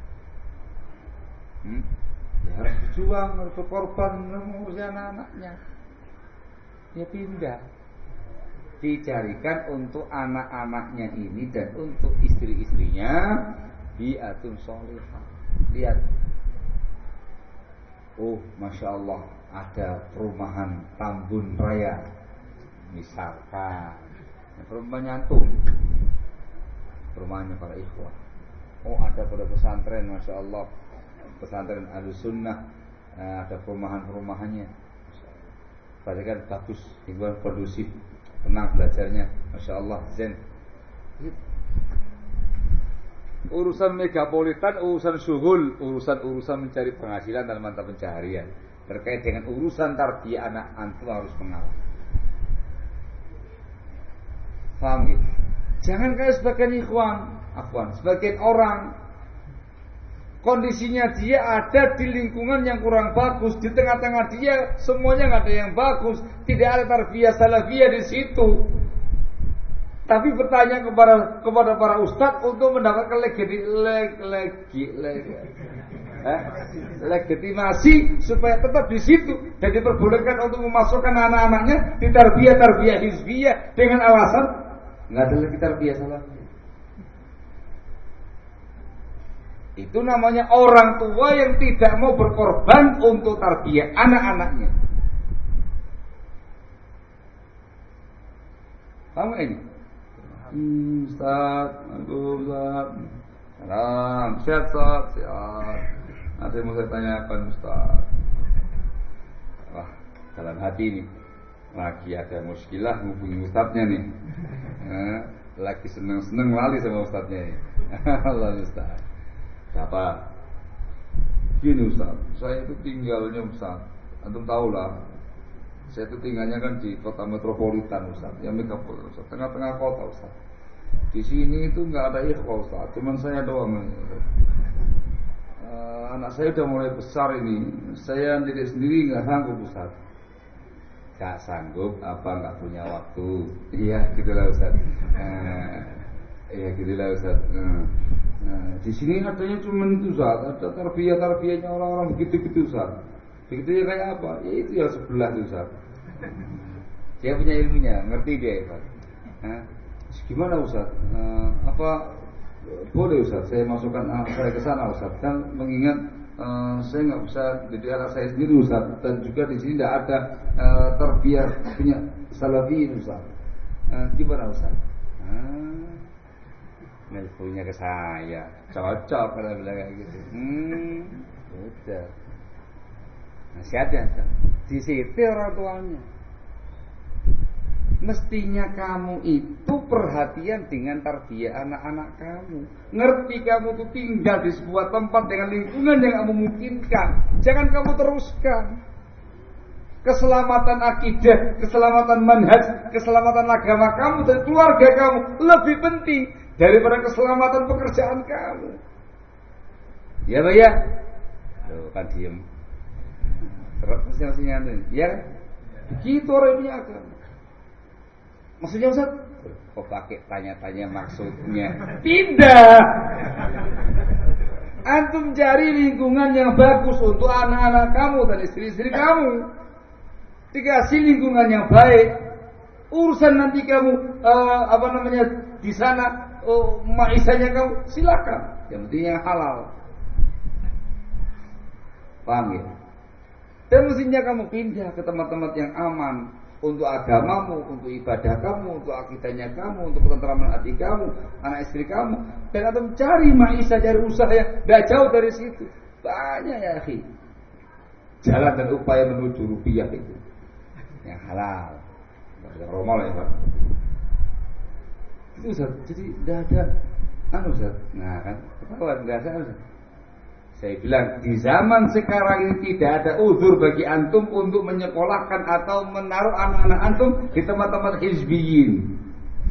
Hmm? Ya harus berjuang, harus berkorban mengurusi anak-anaknya. Ya pindah. Dicarikan untuk anak-anaknya ini dan untuk istri-istrinya bi'atun sholihah. Lihat. Oh, masya Allah, ada perumahan Tambun Raya, misalkan. Perumahan nyantum, perumahannya para ikhwah. Oh, ada pada pesantren, masya Allah. Pesantren Ahlussunnah, ada perumahan-perumahannya. Berarti kan bagus, hiburan kondusif, tenang belajarnya, masya Allah, zen. Urusan megapolitan, urusan syughul, urusan-urusan mencari penghasilan dan mata pencaharian. Terkait dengan urusan tarbiyah anak antum harus mengalah. Paham gitu? Jangan kayak sebagian ikhwan, akhwan, sebagian orang. Kondisinya dia ada di lingkungan yang kurang bagus, di tengah-tengah dia semuanya nggak ada yang bagus, tidak ada tarbiyah salafiyah di situ. Tapi bertanya kepada kepada para ustadz untuk mendapatkan legiti, leg, legi, leg, eh, legitimasi supaya tetap di situ dan diperbolehkan untuk memasukkan anak-anaknya di tarbiyah tarbiyah hizbiyah dengan alasan nggak ada lagi tarbiyah salafiyah. Itu namanya orang tua yang tidak mau berkorban untuk tarbiyah anak-anaknya. Paham ini? Hmm, Ustaz, aku Ustaz. Salam, sehat Ustaz, sehat. Nanti mau saya tanyakan Ustaz. Wah, dalam hati ini. lagi ada muskilah menghubungi ustadznya nih. Eh, lagi seneng-seneng lali sama ustadznya nih. Allah Ustaz. Bapak, gini Ustaz, saya itu tinggalnya Ustaz, antum tahu lah, saya itu tinggalnya kan di kota metropolitan Ustaz, yang megapol Ustaz, tengah-tengah kota Ustaz. Di sini itu nggak ada ikhwah Ustaz, cuman saya doang. Uh, anak saya udah mulai besar ini, saya sendiri sendiri nggak sanggup Ustaz. Nggak sanggup apa nggak punya waktu? Iya gitulah Ustaz. Uh, iya gitulah Ustaz. Uh. Nah, di sini adanya cuma itu Ustaz, ada tarbiyah-tarbiyahnya orang-orang begitu-begitu Ustaz. Begitu ya kayak apa? Ya itu yang sebelah itu Ustaz. Dia punya ilmunya, ngerti dia Ustaz. Nah, gimana Ustaz? Uh, apa boleh Ustaz saya masukkan anak saya ke sana Ustaz? Kan mengingat uh, saya nggak bisa didik anak saya sendiri Ustaz, dan juga di sini tidak ada uh, tarbiyah punya salafiyin Ustaz. Uh, gimana Ustaz? Uh, Nelfonnya ke saya, cocok kalau bilang kayak gitu. Hmm, udah. Nasihatnya, disiti orang tuanya. Mestinya kamu itu perhatian dengan tarbiyah anak-anak kamu. Ngerti kamu tuh tinggal di sebuah tempat dengan lingkungan yang kamu memungkinkan. Jangan kamu teruskan. Keselamatan akidah, keselamatan manhaj, keselamatan agama kamu dan keluarga kamu lebih penting daripada keselamatan pekerjaan kamu. Ya Pak ya? Loh kan diem. Terus masih nyantai. Ya? Begitu orang ini agama. Maksudnya Ustaz? Kok pakai tanya-tanya maksudnya? Tidak. Antum cari lingkungan yang bagus untuk anak-anak kamu dan istri-istri kamu. Dikasih lingkungan yang baik. Urusan nanti kamu uh, apa namanya di sana. Oh, maisanya kamu silakan, yang penting yang halal. Paham ya? Dan mestinya kamu pindah ke tempat-tempat yang aman untuk agamamu, untuk ibadah kamu, untuk akidahnya kamu, untuk ketentraman hati kamu, anak istri kamu. Dan atau mencari maisha, cari usaha yang tidak jauh dari situ. Banyak ya akhi. Jalan dan upaya menuju rupiah itu yang halal. Yang romal ya Pak. Itu Ustaz, jadi tidak ada anu Ustaz. Nah kan, ketahuan tidak ada Ustaz. Saya bilang di zaman sekarang ini tidak ada uzur bagi antum untuk menyekolahkan atau menaruh anak-anak antum di tempat-tempat hizbiyin.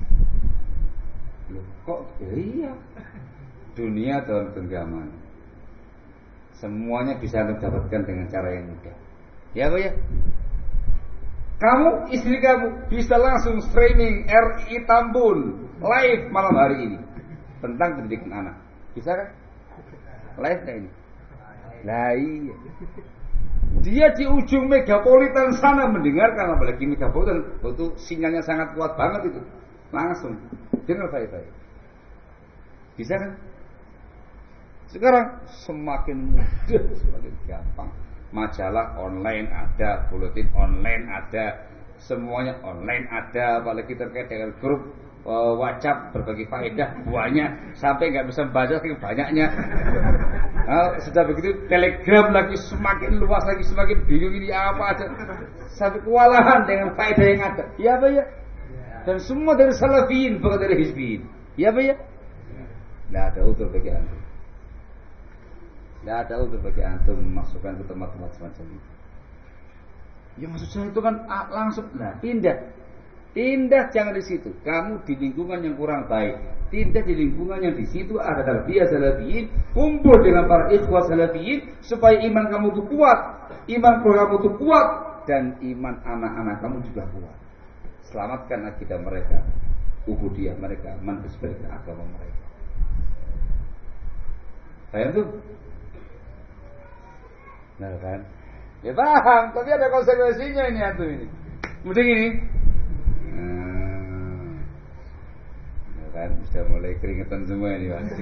Loh, kok iya? Dunia dalam genggaman. Semuanya bisa antum dapatkan dengan cara yang mudah. Ya Pak ya? Kamu, istri kamu bisa langsung streaming R I Tambun live malam hari ini tentang pendidikan anak. Bisa kan? Live kayak ini. Lah iya. Dia di ujung megapolitan sana mendengarkan, apalagi megapolitan itu sinyalnya sangat kuat banget itu. Langsung dengar baik-baik. Bisa kan? Sekarang semakin mudah, semakin gampang. Majalah online ada, buletin online ada, semuanya online ada, apalagi terkait dengan grup uh, WhatsApp berbagi faedah banyak, sampai nggak bisa membaca saking banyaknya. Nah, sudah begitu Telegram lagi semakin luas lagi, semakin bingung ini apa aja, sampai kewalahan dengan faedah yang ada. Ya Pak ya? Dan semua dari salafiyin bukan dari hizbiyin. Ya Pak ya? Nggak ada utuh bagi antum. Tidak ada untuk bagi antum memasukkan ke tempat-tempat semacam itu. Ya maksud saya itu kan ah, langsung, nah pindah, pindah jangan di situ. Kamu di lingkungan yang kurang baik, pindah di lingkungan yang di situ ada tarbiyah salafiyin, kumpul dengan para ikhwah salafiyin supaya iman kamu itu kuat, iman keluarga kamu itu kuat, dan iman anak-anak kamu juga kuat. Selamatkan akidah mereka, ubudiyah mereka, manhaj mereka, agama mereka. Paham tuh? Nah kan, ya paham, tapi ada konsekuensinya ini antum ini. Mending ini, nah kan, sudah mulai keringetan semua ini pasti.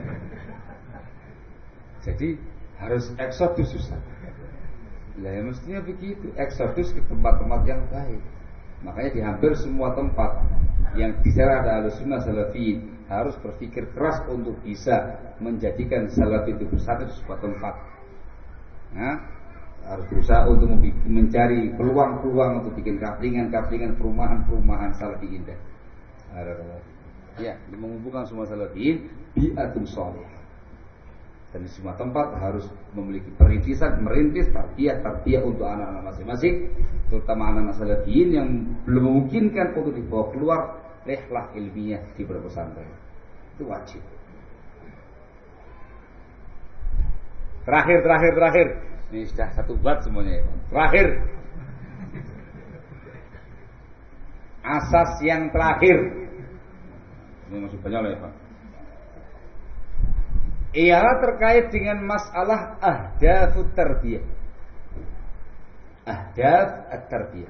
Jadi harus eksodus susah. Lah ya mestinya begitu, eksodus ke tempat-tempat yang baik. Makanya di hampir semua tempat yang di sana ada Ahlussunnah Salafiyin harus berpikir keras untuk bisa menjadikan Salafi itu bersatu di sebuah tempat. Nah, harus berusaha untuk mencari peluang-peluang untuk bikin kaplingan-kaplingan perumahan-perumahan salafi indah. Ya, mengumpulkan semua salafiyin bi'atun shalihah. Dan di semua tempat harus memiliki perintisan, merintis tarbiyah-tarbiyah untuk anak-anak masing-masing, terutama anak-anak salafiyin yang belum memungkinkan untuk dibawa keluar rihlah ilmiah di pesantren. Itu wajib. Terakhir, terakhir, terakhir. Ini sudah satu bab semuanya ya. Terakhir. Asas yang terakhir. Ini masih banyak lah ya Pak. Ialah terkait dengan masalah ahdafut tarbiyah. Ahdaf at-tarbiyah.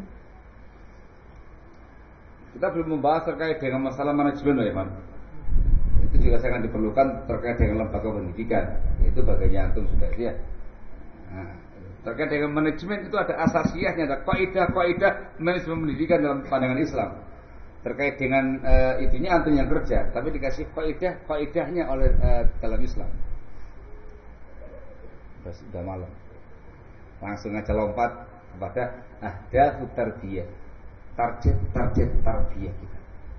Kita belum membahas terkait dengan masalah manajemen ya Pak. Itu juga sangat diperlukan terkait dengan lembaga pendidikan. Itu bagiannya antum sudah lihat. Nah, terkait dengan manajemen itu ada asasiyahnya, ada kaidah-kaidah manajemen pendidikan dalam pandangan Islam. Terkait dengan uh, itunya antum yang kerja, tapi dikasih kaidah-kaidahnya oleh uh, dalam Islam. Terus sudah malam, langsung aja lompat kepada ahdafut tarbiyah, target-target tarbiyah kita.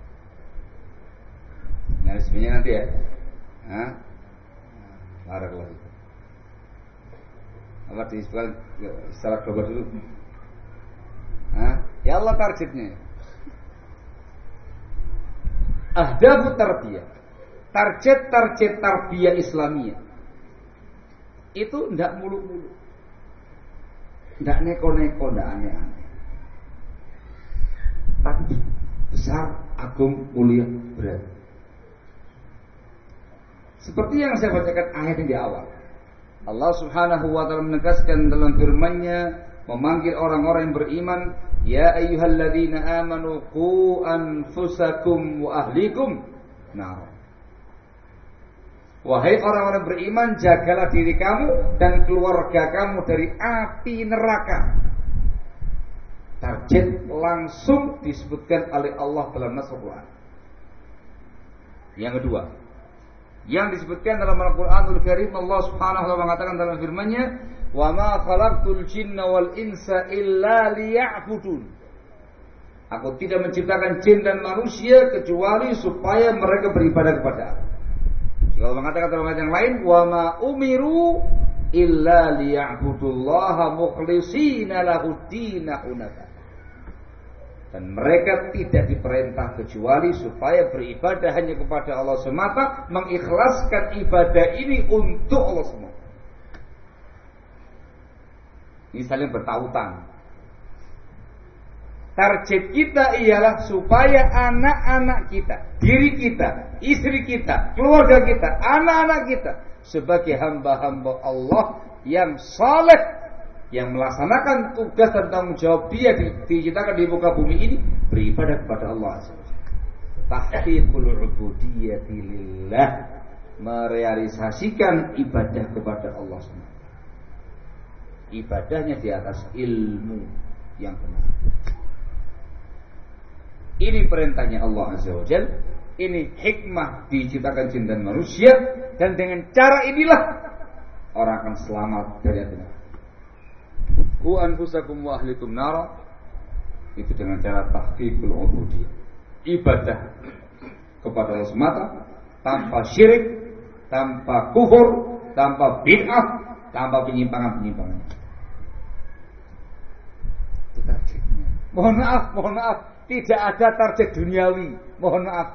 Nah, sebenarnya nanti ya, ah, barakallahu fikum. Allah disebutkan secara global dulu. Hah? Ya Allah targetnya. Ahdafut tarbiyah. Target-target tarbiyah Islamiyah. Itu tidak muluk-muluk. Tidak neko-neko, tidak aneh-aneh. Tapi besar, agung, mulia, berat. Seperti yang saya bacakan ayat yang di awal. Allah Subhanahu wa taala menegaskan dalam firman-Nya, memanggil orang-orang yang beriman, ya ayyuhalladzina amanu qu anfusakum wa ahlikum nar. Wahai orang-orang beriman, jagalah diri kamu dan keluarga kamu dari api neraka. Target langsung disebutkan oleh Allah dalam nas Al-Qur'an. Yang kedua, yang disebutkan dalam Al-Qur'anul Karim, Allah Subhanahu wa taala mengatakan dalam firman-Nya, "Wa ma khalaqtul jinna wal insa illa liya'budun." Aku tidak menciptakan jin dan manusia kecuali supaya mereka beribadah kepada Aku. Juga Allah mengatakan dalam ayat yang lain, "Wa ma umiru illa liya'budullaha mukhlishina lahud-din hunafa." Dan mereka tidak diperintah kecuali supaya beribadah hanya kepada Allah semata, mengikhlaskan ibadah ini untuk Allah semata. Ini saling bertautan. Target kita ialah supaya anak-anak kita, diri kita, istri kita, keluarga kita, anak-anak kita sebagai hamba-hamba Allah yang saleh, yang melaksanakan tugas dan tanggung jawab dia diciptakan di muka bumi ini, beribadah kepada Allah Azza wa Jalla. Tahqiqul ubudiyyati lillah, merealisasikan ibadah kepada Allah semata. Ibadahnya di atas ilmu yang benar. Ini perintahnya Allah Azza wa Jalla. Ini hikmah diciptakan jin dan manusia, dan dengan cara inilah orang akan selamat dari api neraka. Ku anfusakum wa ahlikum nara, itu dengan cara tahqiqul ubudiyyah, ibadah kepada Allah semata, tanpa syirik, tanpa kufur, tanpa bid'ah, tanpa penyimpangan-penyimpangan. Itu targetnya. Mohon maaf, mohon maaf, tidak ada target duniawi. Mohon maaf,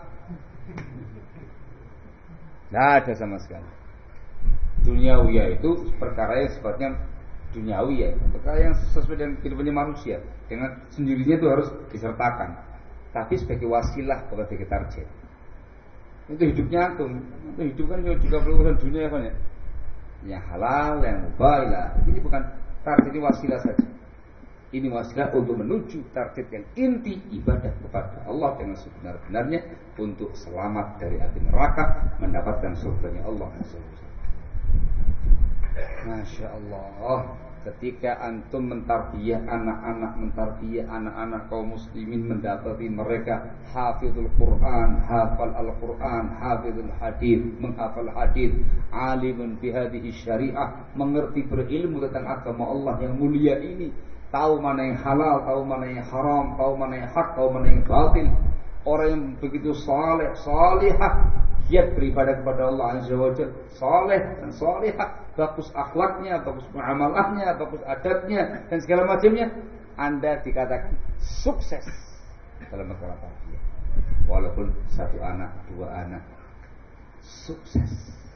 tidak ada sama sekali. Duniawi itu perkara yang sifatnya duniawi ya, perkara yang sesuai dengan kehidupannya manusia, dengan sendirinya itu harus disertakan, tapi sebagai wasilah sebagai target. Itu hidupnya antum, itu hidup kan juga perlu urusan dunia kan ya, yang halal, yang mubah lah. Ini bukan target, ini wasilah saja. Ini wasilah untuk menuju target yang inti, ibadah kepada Allah dengan sebenar-benarnya untuk selamat dari api neraka, mendapatkan surganya Allah Azza wa Jalla. Masya Allah. ketika antum mentarbiyah anak-anak, mentarbiyah anak-anak kaum muslimin, mendapati mereka hafizul Quran, hafal Al-Quran, hafizul hadis, menghafal hadis, alimun bi hadhihi syariah, mengerti berilmu tentang agama Allah yang mulia ini, tahu mana yang halal, tahu mana yang haram, tahu mana yang hak, tahu mana yang batil. Orang yang begitu saleh, salihah, giat beribadah kepada Allah Azza wa Jalla, saleh dan salihah, bagus akhlaknya, bagus muamalahnya, bagus adabnya dan segala macamnya, Anda dikatakan sukses dalam masalah tarbiyah. Walaupun satu anak, dua anak, sukses.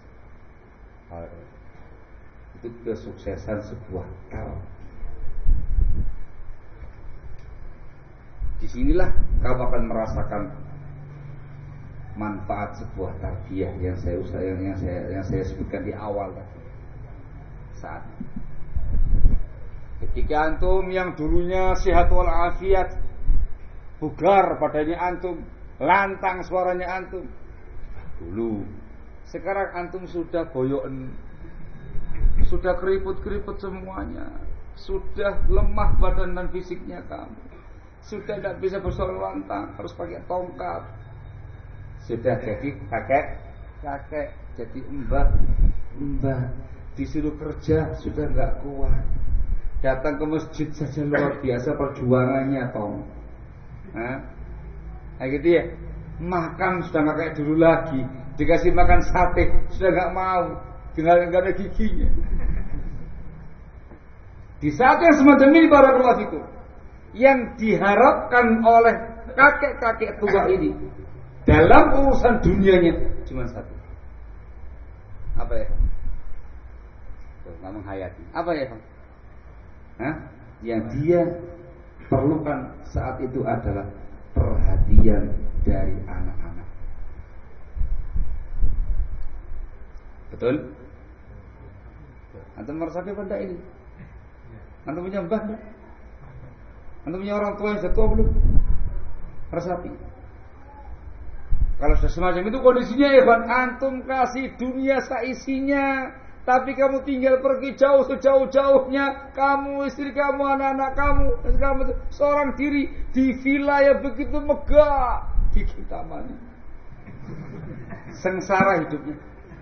Itu kesuksesan sebuah kaum. Disinilah kamu akan merasakan manfaat sebuah tarbiyah yang saya usah yang, yang saya yang saya sebutkan di awal tadi. Saat ketika antum yang dulunya sehat walafiat, bugar badannya antum, lantang suaranya antum dulu, sekarang antum sudah boyoken, sudah keriput-keriput semuanya, sudah lemah badan dan fisiknya kamu, sudah tidak bisa bersuara lantang, harus pakai tongkat, sudah jadi kakek, kakek, jadi mbah, mbah, disuruh kerja sudah nggak kuat, datang ke masjid saja luar biasa perjuangannya, tong, nah, kayak gitu ya, makan sudah nggak kayak dulu lagi, dikasih makan sate sudah nggak mau, tinggal nggak ada giginya. Di saat yang semacam ini barakallahu fikum, yang diharapkan oleh kakek-kakek tua ini dalam urusan dunianya cuma satu. Apa ya? Tuh, nggak menghayati. Apa ya? Hah? Yang dia perlukan saat itu adalah perhatian dari anak-anak. Betul? Antum merasakan pada ini? Antum punya mbah enggak? Antum punya orang tua yang sudah tua belum? Resapi. Kalau sudah semacam itu kondisinya, ya kan, antum kasih dunia seisinya, tapi kamu tinggal pergi jauh sejauh-jauhnya, kamu, istri kamu, anak-anak kamu, kamu seorang diri di villa yang begitu megah, gigi tamani. Sengsara hidupnya.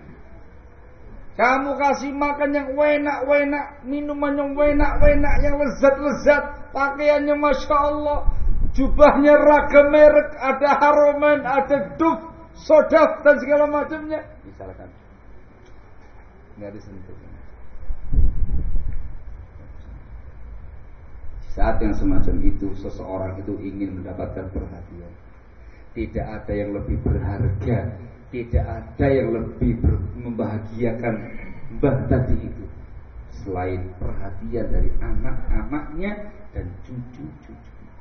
Kamu kasih makan yang enak-enak, minuman yang enak-enak, yang lezat-lezat, pakaiannya Masya Allah, jubahnya ragam merek, ada Haromen, ada Duf, Sodaf dan segala macamnya. Misalkan, nggak disentuh. Saat yang semacam itu, seseorang itu ingin mendapatkan perhatian. Tidak ada yang lebih berharga, tidak ada yang lebih ber- membahagiakan mbah tadi itu selain perhatian dari anak-anaknya dan cucu-cucunya.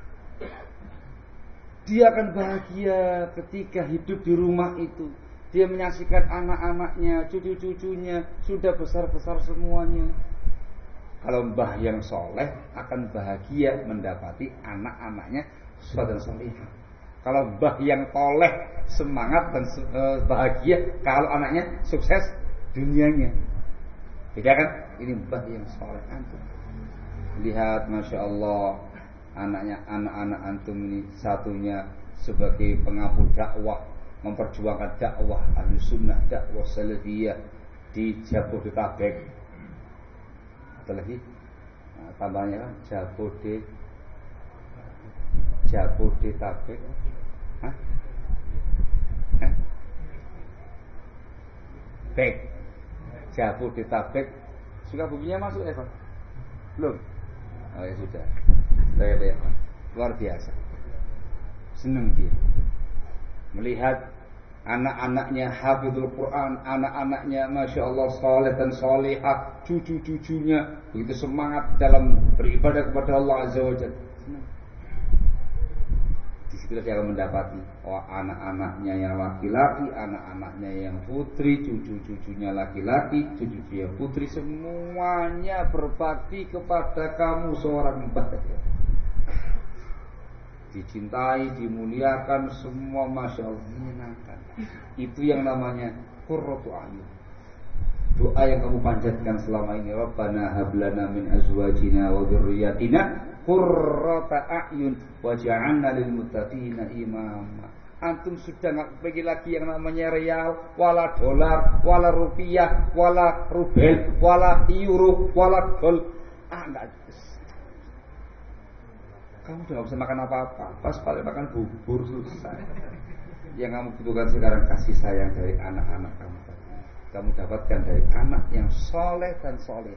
Dia akan bahagia ketika hidup di rumah itu. Dia menyaksikan anak-anaknya, cucu-cucunya sudah besar-besar semuanya. Kalau mbah yang soleh akan bahagia mendapati anak-anaknya soleh dan solehah. Kalau mbah yang toleh semangat dan bahagia kalau anaknya sukses dunianya. Beda kan? Ini mbah yang soleh antum. Lihat, Masya Allah, anaknya, anak-anak antum ini satunya sebagai pengabdi dakwah, memperjuangkan dakwah Ahlussunnah, dakwah Salafiyah di Jabodetabek. Apa lagi? Nah, tambahnya kan Jabode Jabodetabek. Hah? Hah? Bek. Jabodetabek. Suka bukunya masuk, Eva? Belum? Oh ya sudah. Saya Eva. Luar biasa. Senang dia melihat anak-anaknya hafizul Quran, anak-anaknya Masya Allah saleh dan salihah, cucu-cucunya begitu semangat dalam beribadah kepada Allah Azza wa Jalla. Disitulah dia akan mendapati oh, anak-anaknya yang laki-laki, anak-anaknya yang putri, cucu-cucunya laki-laki, cucu-cucunya putri, semuanya berbakti kepada kamu seorang mbah. Dicintai, dimuliakan, semua Masya Allah menyenangkan. Itu yang namanya qurratu a'yun. Doa yang kamu panjatkan selama ini, Rabbana hab lana min azwajina wa dzurriyyatina qurrata a'yun waj'alna lil muttaqina imama. Antum sudah enggak pergi lagi yang namanya real, wala dolar, wala rupiah, wala rubel, wala euro, wala gol. Ah, enggak. Kamu sudah enggak bisa makan apa-apa. Pas paling makan bubur susah. Yang kamu butuhkan sekarang kasih sayang dari anak-anak kamu. Kamu dapatkan dari anak yang soleh dan soleh.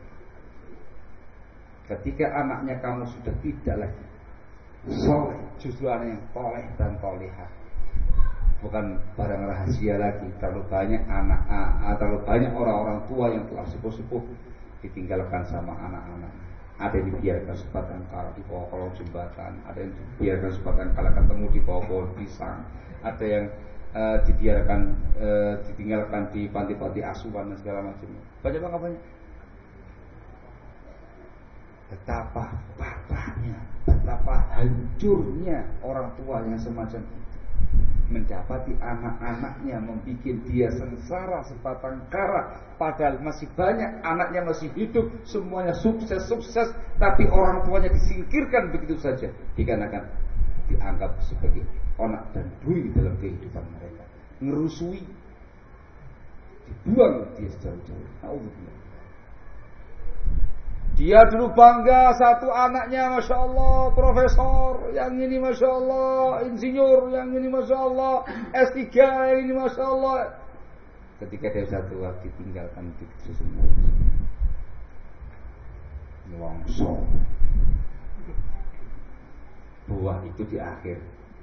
Ketika anaknya kamu sudah tidak lagi soleh, justru anak yang soleh dan solehah. Bukan barang rahasia lagi. Terlalu banyak anak, ah, terlalu banyak orang-orang tua yang telah sepuh-sepuh ditinggalkan sama anak-anak. Ada yang dibiarkan sebatang kara di bawah kolong jembatan, ada yang dibiarkan sebatang kara ketemu di bawah pohon pisang, ada yang uh, dibiarkan uh, ditinggalkan di panti-panti asuhan dan segala macam. Banyak banget banyak. Betapa patahnya, betapa hancurnya orang tua yang semacam itu. Mendapati anak-anaknya membuat dia sengsara sebatang kara, padahal masih banyak anaknya masih hidup, semuanya sukses-sukses, tapi orang tuanya disingkirkan begitu saja dikarenakan dianggap sebagai onak dan dui dalam kehidupan mereka, ngerusui, dibuang dia sejauh-jauh. Alhamdulillah. Dia dulu bangga satu anaknya Masya Allah profesor, yang ini Masya Allah insinyur, yang ini Masya Allah S tiga, yang ini Masya Allah. Ketika dia satu waktu ditinggalkan begitu semua, longsor. Buah itu di akhir.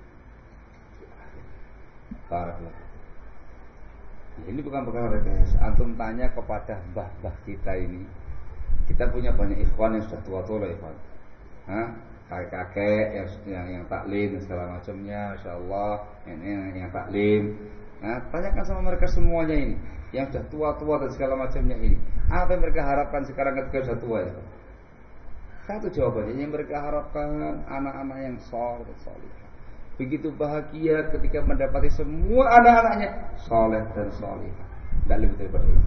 Parahlah. Ini bukan perkara rekayasa. Antum tanya kepada mbah-mbah kita ini. Kita punya banyak ikhwan yang sudah tua-tua ikhwan, kakek-kakek yang, yang yang taklim dan segala macamnya, Masya Allah, yang, yang, yang taklim. Nah, tanyakan sama mereka semuanya ini, yang sudah tua-tua dan segala macamnya ini, apa yang mereka harapkan sekarang ketika sudah tua ya? Satu jawabannya, yang mereka harapkan anak-anak yang soleh dan soleh. Begitu bahagia ketika mendapati semua anak-anaknya soleh dan soleh. Tidak lebih daripada itu.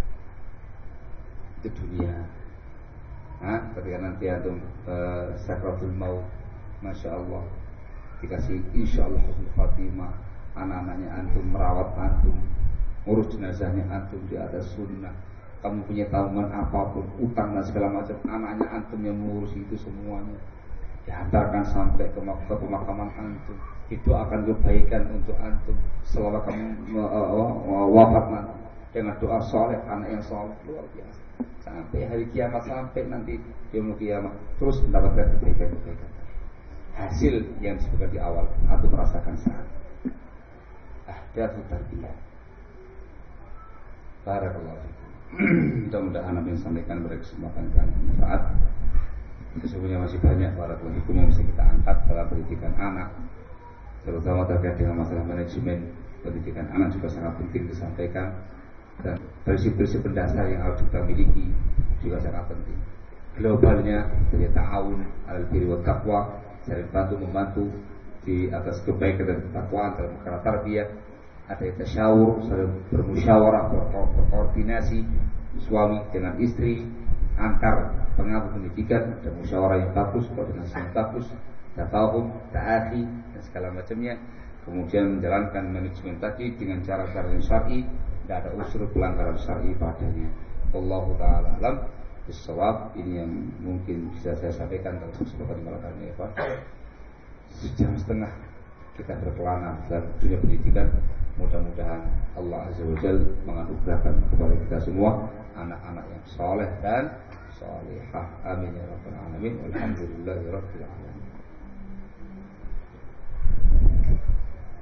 Itu dunia. Nah, ketika nanti antum uh, sakratul maut, Masya Allah, dikasih insya Allah husnul khatimah, anak-anaknya antum merawat antum, urus jenazahnya antum di atas sunnah. Kamu punya tanggungan apapun, utang dan segala macam, anaknya antum yang mengurus itu semuanya. Diantarkan sampai ke, ke pemakaman antum, itu akan kebaikan untuk antum selama kamu uh, uh, wafat nanti. Dengan doa soleh, anak yang soleh, luar biasa. Sampai hari kiamat, sampai nanti yaumul kiamat, terus mendapatkan kebaikan-kebaikan. Hasil yang disebutkan di awal, atau merasakan saat. Ahdatsu tarbiyah. Barakallahu fikum. Mudah-mudahan apa yang sampaikan berkesempatan dan manfaat. Sesungguhnya masih banyak barakallahu fikum yang bisa kita angkat dalam pendidikan anak, terutama terkait dengan masalah manajemen pendidikan anak juga sangat penting disampaikan. Dan prinsip-prinsip pendasar yang harus kita miliki juga sangat penting. Globalnya dari ta'awun al-birri wa taqwa, saling bantu membantu di atas kebaikan dan ketakwaan dalam perkara tarbiyah. Ada tasyawur, saling bermusyawarah, berkoordinasi suami dengan istri, antar pengaku pendidikan, ada musyawarah yang bagus, koordinasi yang bagus, tafahum, ta'akhi dan segala macamnya. Kemudian menjalankan manajemen tadi dengan cara-cara yang syar'i. Tidak ada unsur pelanggaran syar'i padanya. Wallahu ta'ala alam bisawab. Ini yang mungkin bisa saya sampaikan dalam kesempatan malam ini, Pak. Sejam setengah kita berkelana dalam dunia pendidikan. Mudah-mudahan Allah Azza wa Jalla menganugerahkan kepada kita semua anak-anak yang soleh dan solehah. Amin ya rabbal alamin. Alhamdulillahirabbil alamin.